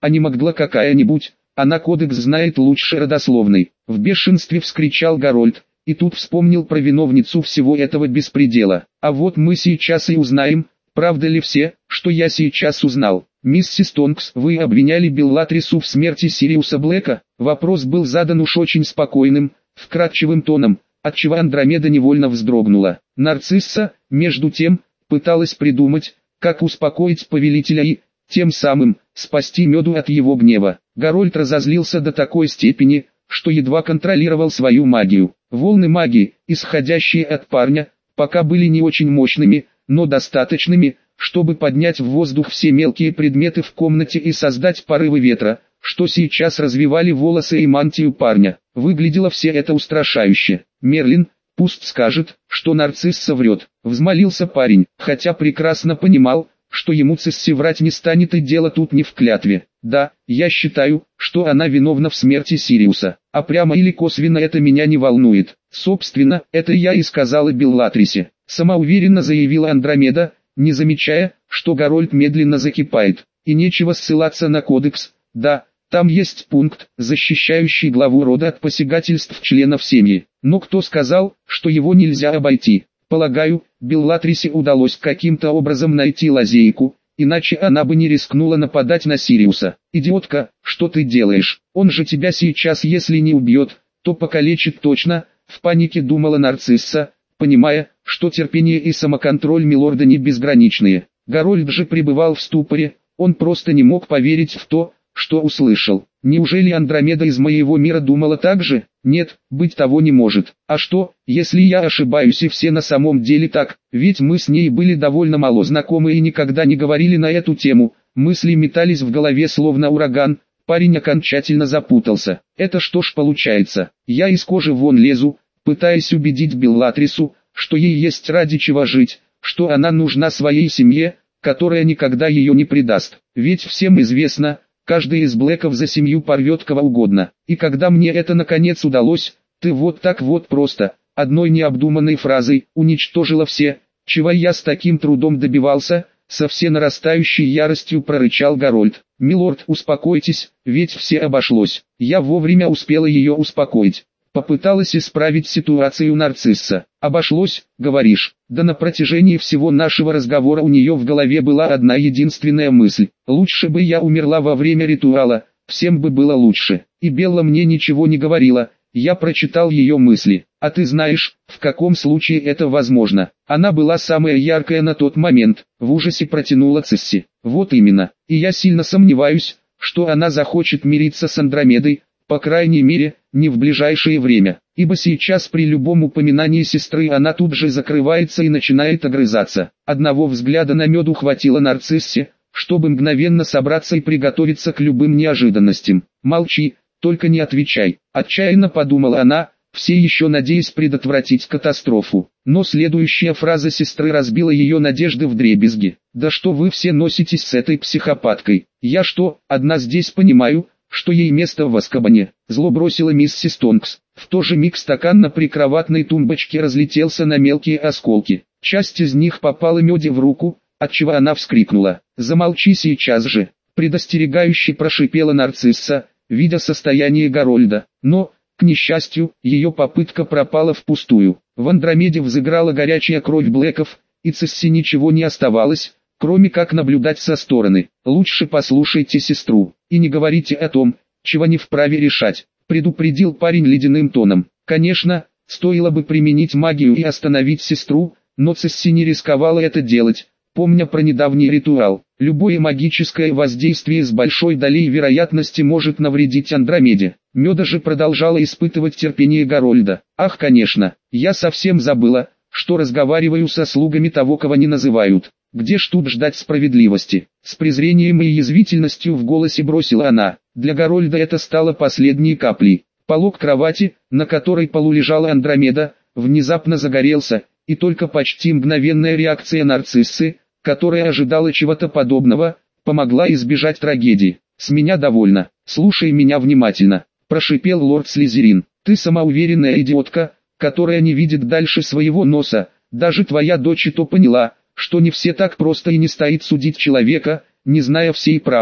а не могла какая-нибудь, она кодекс знает лучше родословной. В бешенстве вскричал Гарольд, и тут вспомнил про виновницу всего этого беспредела. А вот мы сейчас и узнаем, правда ли все, что я сейчас узнал. «Миссис Тонкс, вы обвиняли Беллатрису в смерти Сириуса Блэка?» Вопрос был задан уж очень спокойным, вкрадчивым тоном, отчего Андромеда невольно вздрогнула. Нарцисса, между тем, пыталась придумать, как успокоить повелителя и, тем самым, спасти Меду от его гнева. Гарольд разозлился до такой степени, что едва контролировал свою магию. Волны магии, исходящие от парня, пока были не очень мощными, но достаточными, чтобы поднять в воздух все мелкие предметы в комнате и создать порывы ветра, что сейчас развивали волосы и мантию парня. Выглядело все это устрашающе. «Мерлин, пусть скажет, что нарцисса врет», — взмолился парень, хотя прекрасно понимал, что ему Цисси врать не станет, и дело тут не в клятве. «Да, я считаю, что она виновна в смерти Сириуса, а прямо или косвенно это меня не волнует. Собственно, это я и сказала Беллатрисе», — самоуверенно заявила Андромеда, не замечая, что Гарольд медленно закипает. «И нечего ссылаться на кодекс, да, там есть пункт, защищающий главу рода от посягательств членов семьи. Но кто сказал, что его нельзя обойти? Полагаю, Беллатрисе удалось каким-то образом найти лазейку, иначе она бы не рискнула нападать на Сириуса. Идиотка, что ты делаешь? Он же тебя сейчас если не убьет, то покалечит точно», — в панике думала нарцисса, понимая, что терпение и самоконтроль милорда не безграничные. Гарольд же пребывал в ступоре, он просто не мог поверить в то, что услышал. Неужели Андромеда из моего мира думала так же? Нет, быть того не может. А что, если я ошибаюсь и все на самом деле так? Ведь мы с ней были довольно мало знакомы и никогда не говорили на эту тему. Мысли метались в голове словно ураган. Парень окончательно запутался. Это что ж получается? Я из кожи вон лезу, пытаясь убедить Беллатрису, что ей есть ради чего жить, что она нужна своей семье, которая никогда ее не предаст. Ведь всем известно, каждый из Блэков за семью порвет кого угодно. И когда мне это наконец удалось, ты вот так вот просто, одной необдуманной фразой, уничтожила все, чего я с таким трудом добивался, со всенарастающей яростью прорычал Гарольд. «Милорд, успокойтесь, ведь все обошлось. Я вовремя успела ее успокоить». Попыталась исправить ситуацию нарцисса. «Обошлось, говоришь?» Да на протяжении всего нашего разговора у нее в голове была одна единственная мысль. «Лучше бы я умерла во время ритуала, всем бы было лучше». И Белла мне ничего не говорила, я прочитал ее мысли. «А ты знаешь, в каком случае это возможно?» Она была самая яркая на тот момент, в ужасе протянула Цисси. «Вот именно, и я сильно сомневаюсь, что она захочет мириться с Андромедой, по крайней мере, не в ближайшее время, ибо сейчас при любом упоминании сестры она тут же закрывается и начинает огрызаться». Одного взгляда на Меду хватило нарциссе, чтобы мгновенно собраться и приготовиться к любым неожиданностям. «Молчи, только не отвечай», — отчаянно подумала она, все еще надеясь предотвратить катастрофу. Но следующая фраза сестры разбила ее надежды вдребезги. «Да что вы все носитесь с этой психопаткой? Я что, одна здесь понимаю, что ей место в Азкабане?» Зло бросила миссис Тонкс. В тот же миг стакан на прикроватной тумбочке разлетелся на мелкие осколки. Часть из них попала Меде в руку, отчего она вскрикнула. «Замолчи сейчас же!» — предостерегающе прошипела нарцисса, видя состояние Гарольда. Но, к несчастью, ее попытка пропала впустую. В Андромеде взыграла горячая кровь Блэков, и Цисси ничего не оставалось, кроме как наблюдать со стороны. «Лучше послушайте сестру, и не говорите о том, чего не вправе решать», — предупредил парень ледяным тоном. Конечно, стоило бы применить магию и остановить сестру, но Цисси не рисковала это делать, помня про недавний ритуал. Любое магическое воздействие с большой долей вероятности может навредить Андромеде. Меда же продолжала испытывать терпение Гарольда. «Ах, конечно, я совсем забыла, что разговариваю со слугами того, кого не называют. Где ж тут ждать справедливости?» С презрением и язвительностью в голосе бросила она. Для Гарольда это стало последней каплей. Полог кровати, на которой полулежала Андромеда, внезапно загорелся, и только почти мгновенная реакция нарциссы, которая ожидала чего-то подобного, помогла избежать трагедии. «С меня довольно, слушай меня внимательно», — прошипел лорд Слизерин. «Ты самоуверенная идиотка, которая не видит дальше своего носа. Даже твоя дочь и то поняла, что не все так просто и не стоит судить человека, не зная всей правды.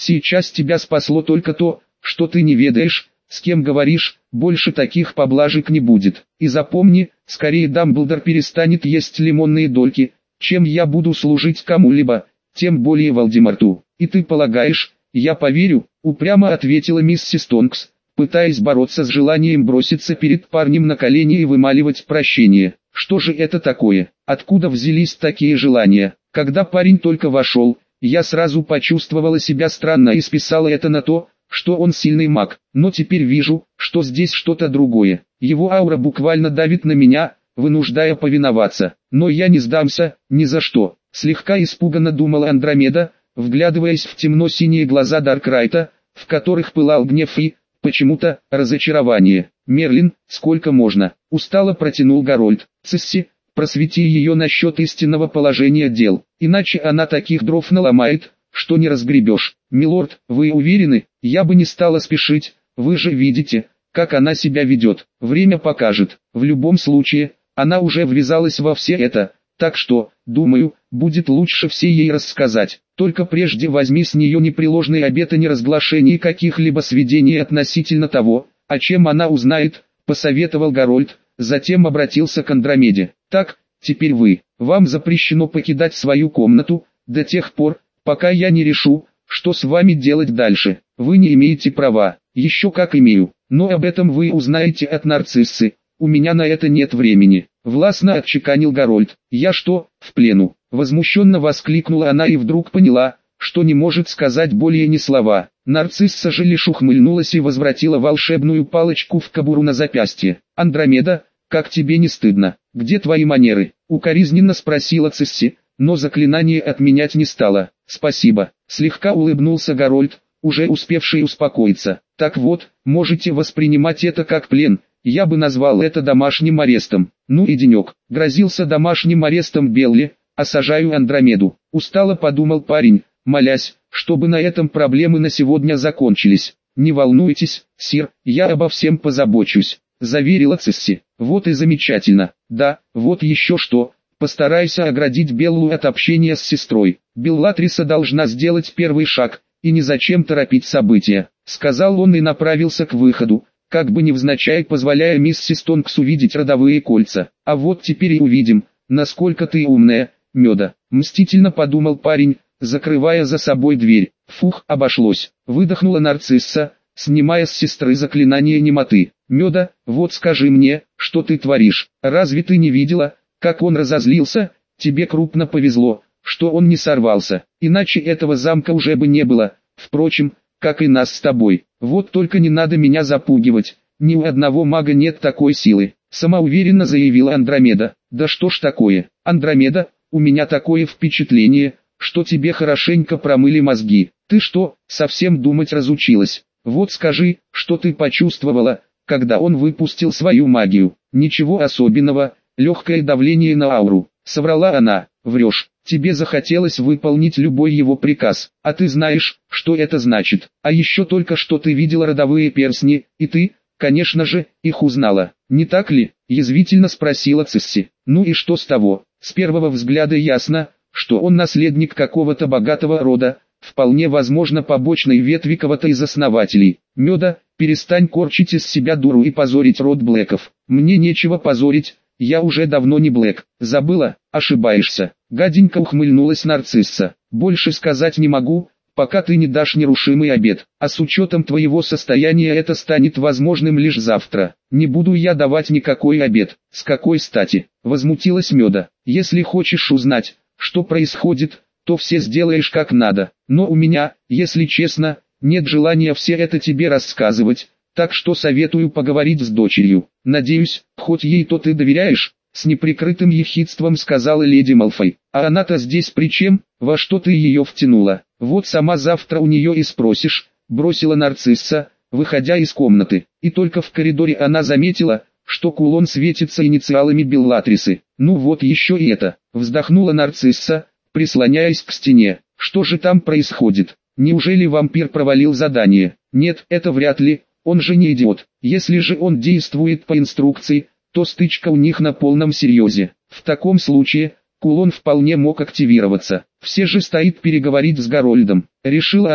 Сейчас тебя спасло только то, что ты не ведаешь, с кем говоришь, больше таких поблажек не будет. И запомни, скорее Дамблдор перестанет есть лимонные дольки, чем я буду служить кому-либо, тем более Волдеморту. И ты полагаешь, я поверю, упрямо ответила миссис Тонкс, пытаясь бороться с желанием броситься перед парнем на колени и вымаливать прощение. Что же это такое? Откуда взялись такие желания? Когда парень только вошел, я сразу почувствовала себя странно и списала это на то, что он сильный маг, но теперь вижу, что здесь что-то другое. Его аура буквально давит на меня, вынуждая повиноваться, но я не сдамся, ни за что. Слегка испуганно думала Андромеда, вглядываясь в темно-синие глаза Даркрайта, в которых пылал гнев и, почему-то, разочарование. «Мерлин, сколько можно?» – устало протянул Гарольд. «Цисси, просвети ее насчет истинного положения дел, иначе она таких дров наломает, что не разгребешь. Милорд, вы уверены? Я бы не стала спешить, вы же видите, как она себя ведет. Время покажет. В любом случае, она уже ввязалась во все это, так что, думаю, будет лучше все ей рассказать. Только прежде возьми с нее непреложный обет о неразглашении каких-либо сведений относительно того, о чем она узнает», — посоветовал Гарольд, затем обратился к Андромеде. «Так, теперь вы, вам запрещено покидать свою комнату, до тех пор, пока я не решу, что с вами делать дальше. Вы не имеете права». «Еще как имею, но об этом вы узнаете от Нарциссы, у меня на это нет времени», — властно отчеканил Гарольд. «Я что, в плену?» — возмущенно воскликнула она и вдруг поняла, что не может сказать более ни слова. Нарцисса же лишь ухмыльнулась и возвратила волшебную палочку в кобуру на запястье. «Андромеда, как тебе не стыдно? Где твои манеры?» — укоризненно спросила Цисси, но заклинание отменять не стала. «Спасибо», — слегка улыбнулся Гарольд, уже успевший успокоиться. «Так вот, можете воспринимать это как плен, я бы назвал это домашним арестом». «Ну и денек», — грозился домашним арестом Белли, «а сажаю Андромеду», — устало подумал парень, молясь, чтобы на этом проблемы на сегодня закончились. «Не волнуйтесь, сир, я обо всем позабочусь», — заверила Цисси. «Вот и замечательно. Да, вот еще что, постарайся оградить Беллу от общения с сестрой. Беллатриса должна сделать первый шаг, и ни зачем торопить события», — сказал он и направился к выходу, как бы невзначай позволяя миссис Тонкс увидеть родовые кольца. «А вот теперь и увидим, насколько ты умная, Меда», — мстительно подумал парень, закрывая за собой дверь. «Фух, обошлось», — выдохнула Нарцисса, снимая с сестры заклинание немоты. «Меда, вот скажи мне, что ты творишь? Разве ты не видела, как он разозлился? Тебе крупно повезло, что он не сорвался, иначе этого замка уже бы не было, впрочем, как и нас с тобой. Вот только не надо меня запугивать, ни у одного мага нет такой силы», — самоуверенно заявила Андромеда. «Да что ж такое, Андромеда, у меня такое впечатление, что тебе хорошенько промыли мозги. Ты что, совсем думать разучилась? Вот скажи, что ты почувствовала, когда он выпустил свою магию?» «Ничего особенного, легкое давление на ауру», — соврала она. «Врешь, тебе захотелось выполнить любой его приказ, а ты знаешь, что это значит. А еще только что ты видела родовые перстни, и ты, конечно же, их узнала. Не так ли?» — язвительно спросила Цисси. «Ну и что с того? С первого взгляда ясно, что он наследник какого-то богатого рода, вполне возможно побочной ветви кого-то из основателей. Меда, перестань корчить из себя дуру и позорить род Блэков. Мне нечего позорить, я уже давно не Блэк. Забыла? Ошибаешься». Гаденько ухмыльнулась Нарцисса. «Больше сказать не могу, пока ты не дашь нерушимый обет, а с учетом твоего состояния это станет возможным лишь завтра. Не буду я давать никакой обет». «С какой стати?» — возмутилась Меда. «Если хочешь узнать, что происходит, то все сделаешь как надо, но у меня, если честно, нет желания все это тебе рассказывать, так что советую поговорить с дочерью. Надеюсь, хоть ей-то ты доверяешь?» — с неприкрытым ехидством сказала леди Малфой. «А она-то здесь при чем? Во что ты ее втянула? Вот сама завтра у нее и спросишь», — бросила Нарцисса, выходя из комнаты. И только в коридоре она заметила, что кулон светится инициалами Беллатрисы. «Ну вот еще и это», — вздохнула Нарцисса, прислоняясь к стене. «Что же там происходит? Неужели вампир провалил задание?» «Нет, это вряд ли, он же не идиот. Если же он действует по инструкции, то стычка у них на полном серьезе. В таком случае, кулон вполне мог активироваться. Все же стоит переговорить с Гарольдом», — решила она,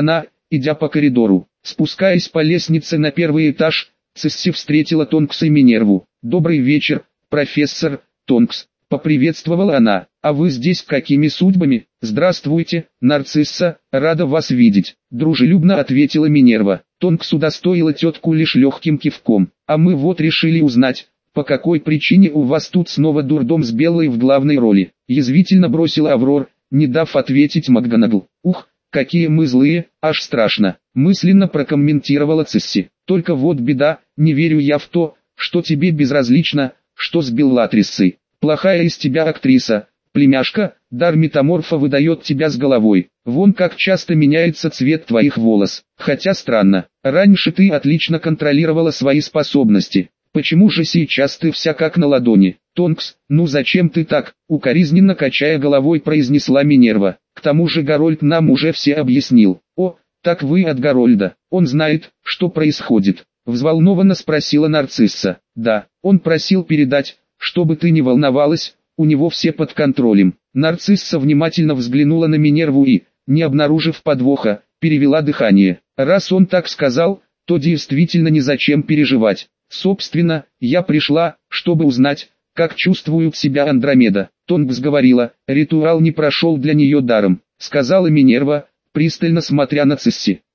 идя по коридору. Спускаясь по лестнице на первый этаж, Цисси встретила Тонкса и Минерву. «Добрый вечер, профессор Тонкс», — поприветствовала она. «А вы здесь какими судьбами?» «Здравствуйте, Нарцисса, рада вас видеть», — дружелюбно ответила Минерва. Тонкс удостоила тетку лишь легким кивком. «А мы вот решили узнать, по какой причине у вас тут снова дурдом с Беллой в главной роли», — язвительно бросила Аврор, не дав ответить МакГонагал. «Ух, какие мы злые, аж страшно», — мысленно прокомментировала Цисси. «Только вот беда, не верю я в то, что тебе безразлично, что с Беллатриссой. Плохая из тебя актриса, племяшка, дар метаморфа выдает тебя с головой. Вон как часто меняется цвет твоих волос. Хотя странно, раньше ты отлично контролировала свои способности. Почему же сейчас ты вся как на ладони?» «Тонкс, ну зачем ты так?» — укоризненно качая головой произнесла Минерва. «К тому же Гарольд нам уже все объяснил». «О, так вы от Гарольда, он знает, что происходит?» — взволнованно спросила Нарцисса. «Да, он просил передать, чтобы ты не волновалась, у него все под контролем». Нарцисса внимательно взглянула на Минерву и, не обнаружив подвоха, перевела дыхание. «Раз он так сказал, то действительно незачем переживать. Собственно, я пришла, чтобы узнать, как чувствует себя Андромеда». Тонкс говорила, ритуал не прошел для нее даром, сказала Минерва, пристально смотря на Цисси.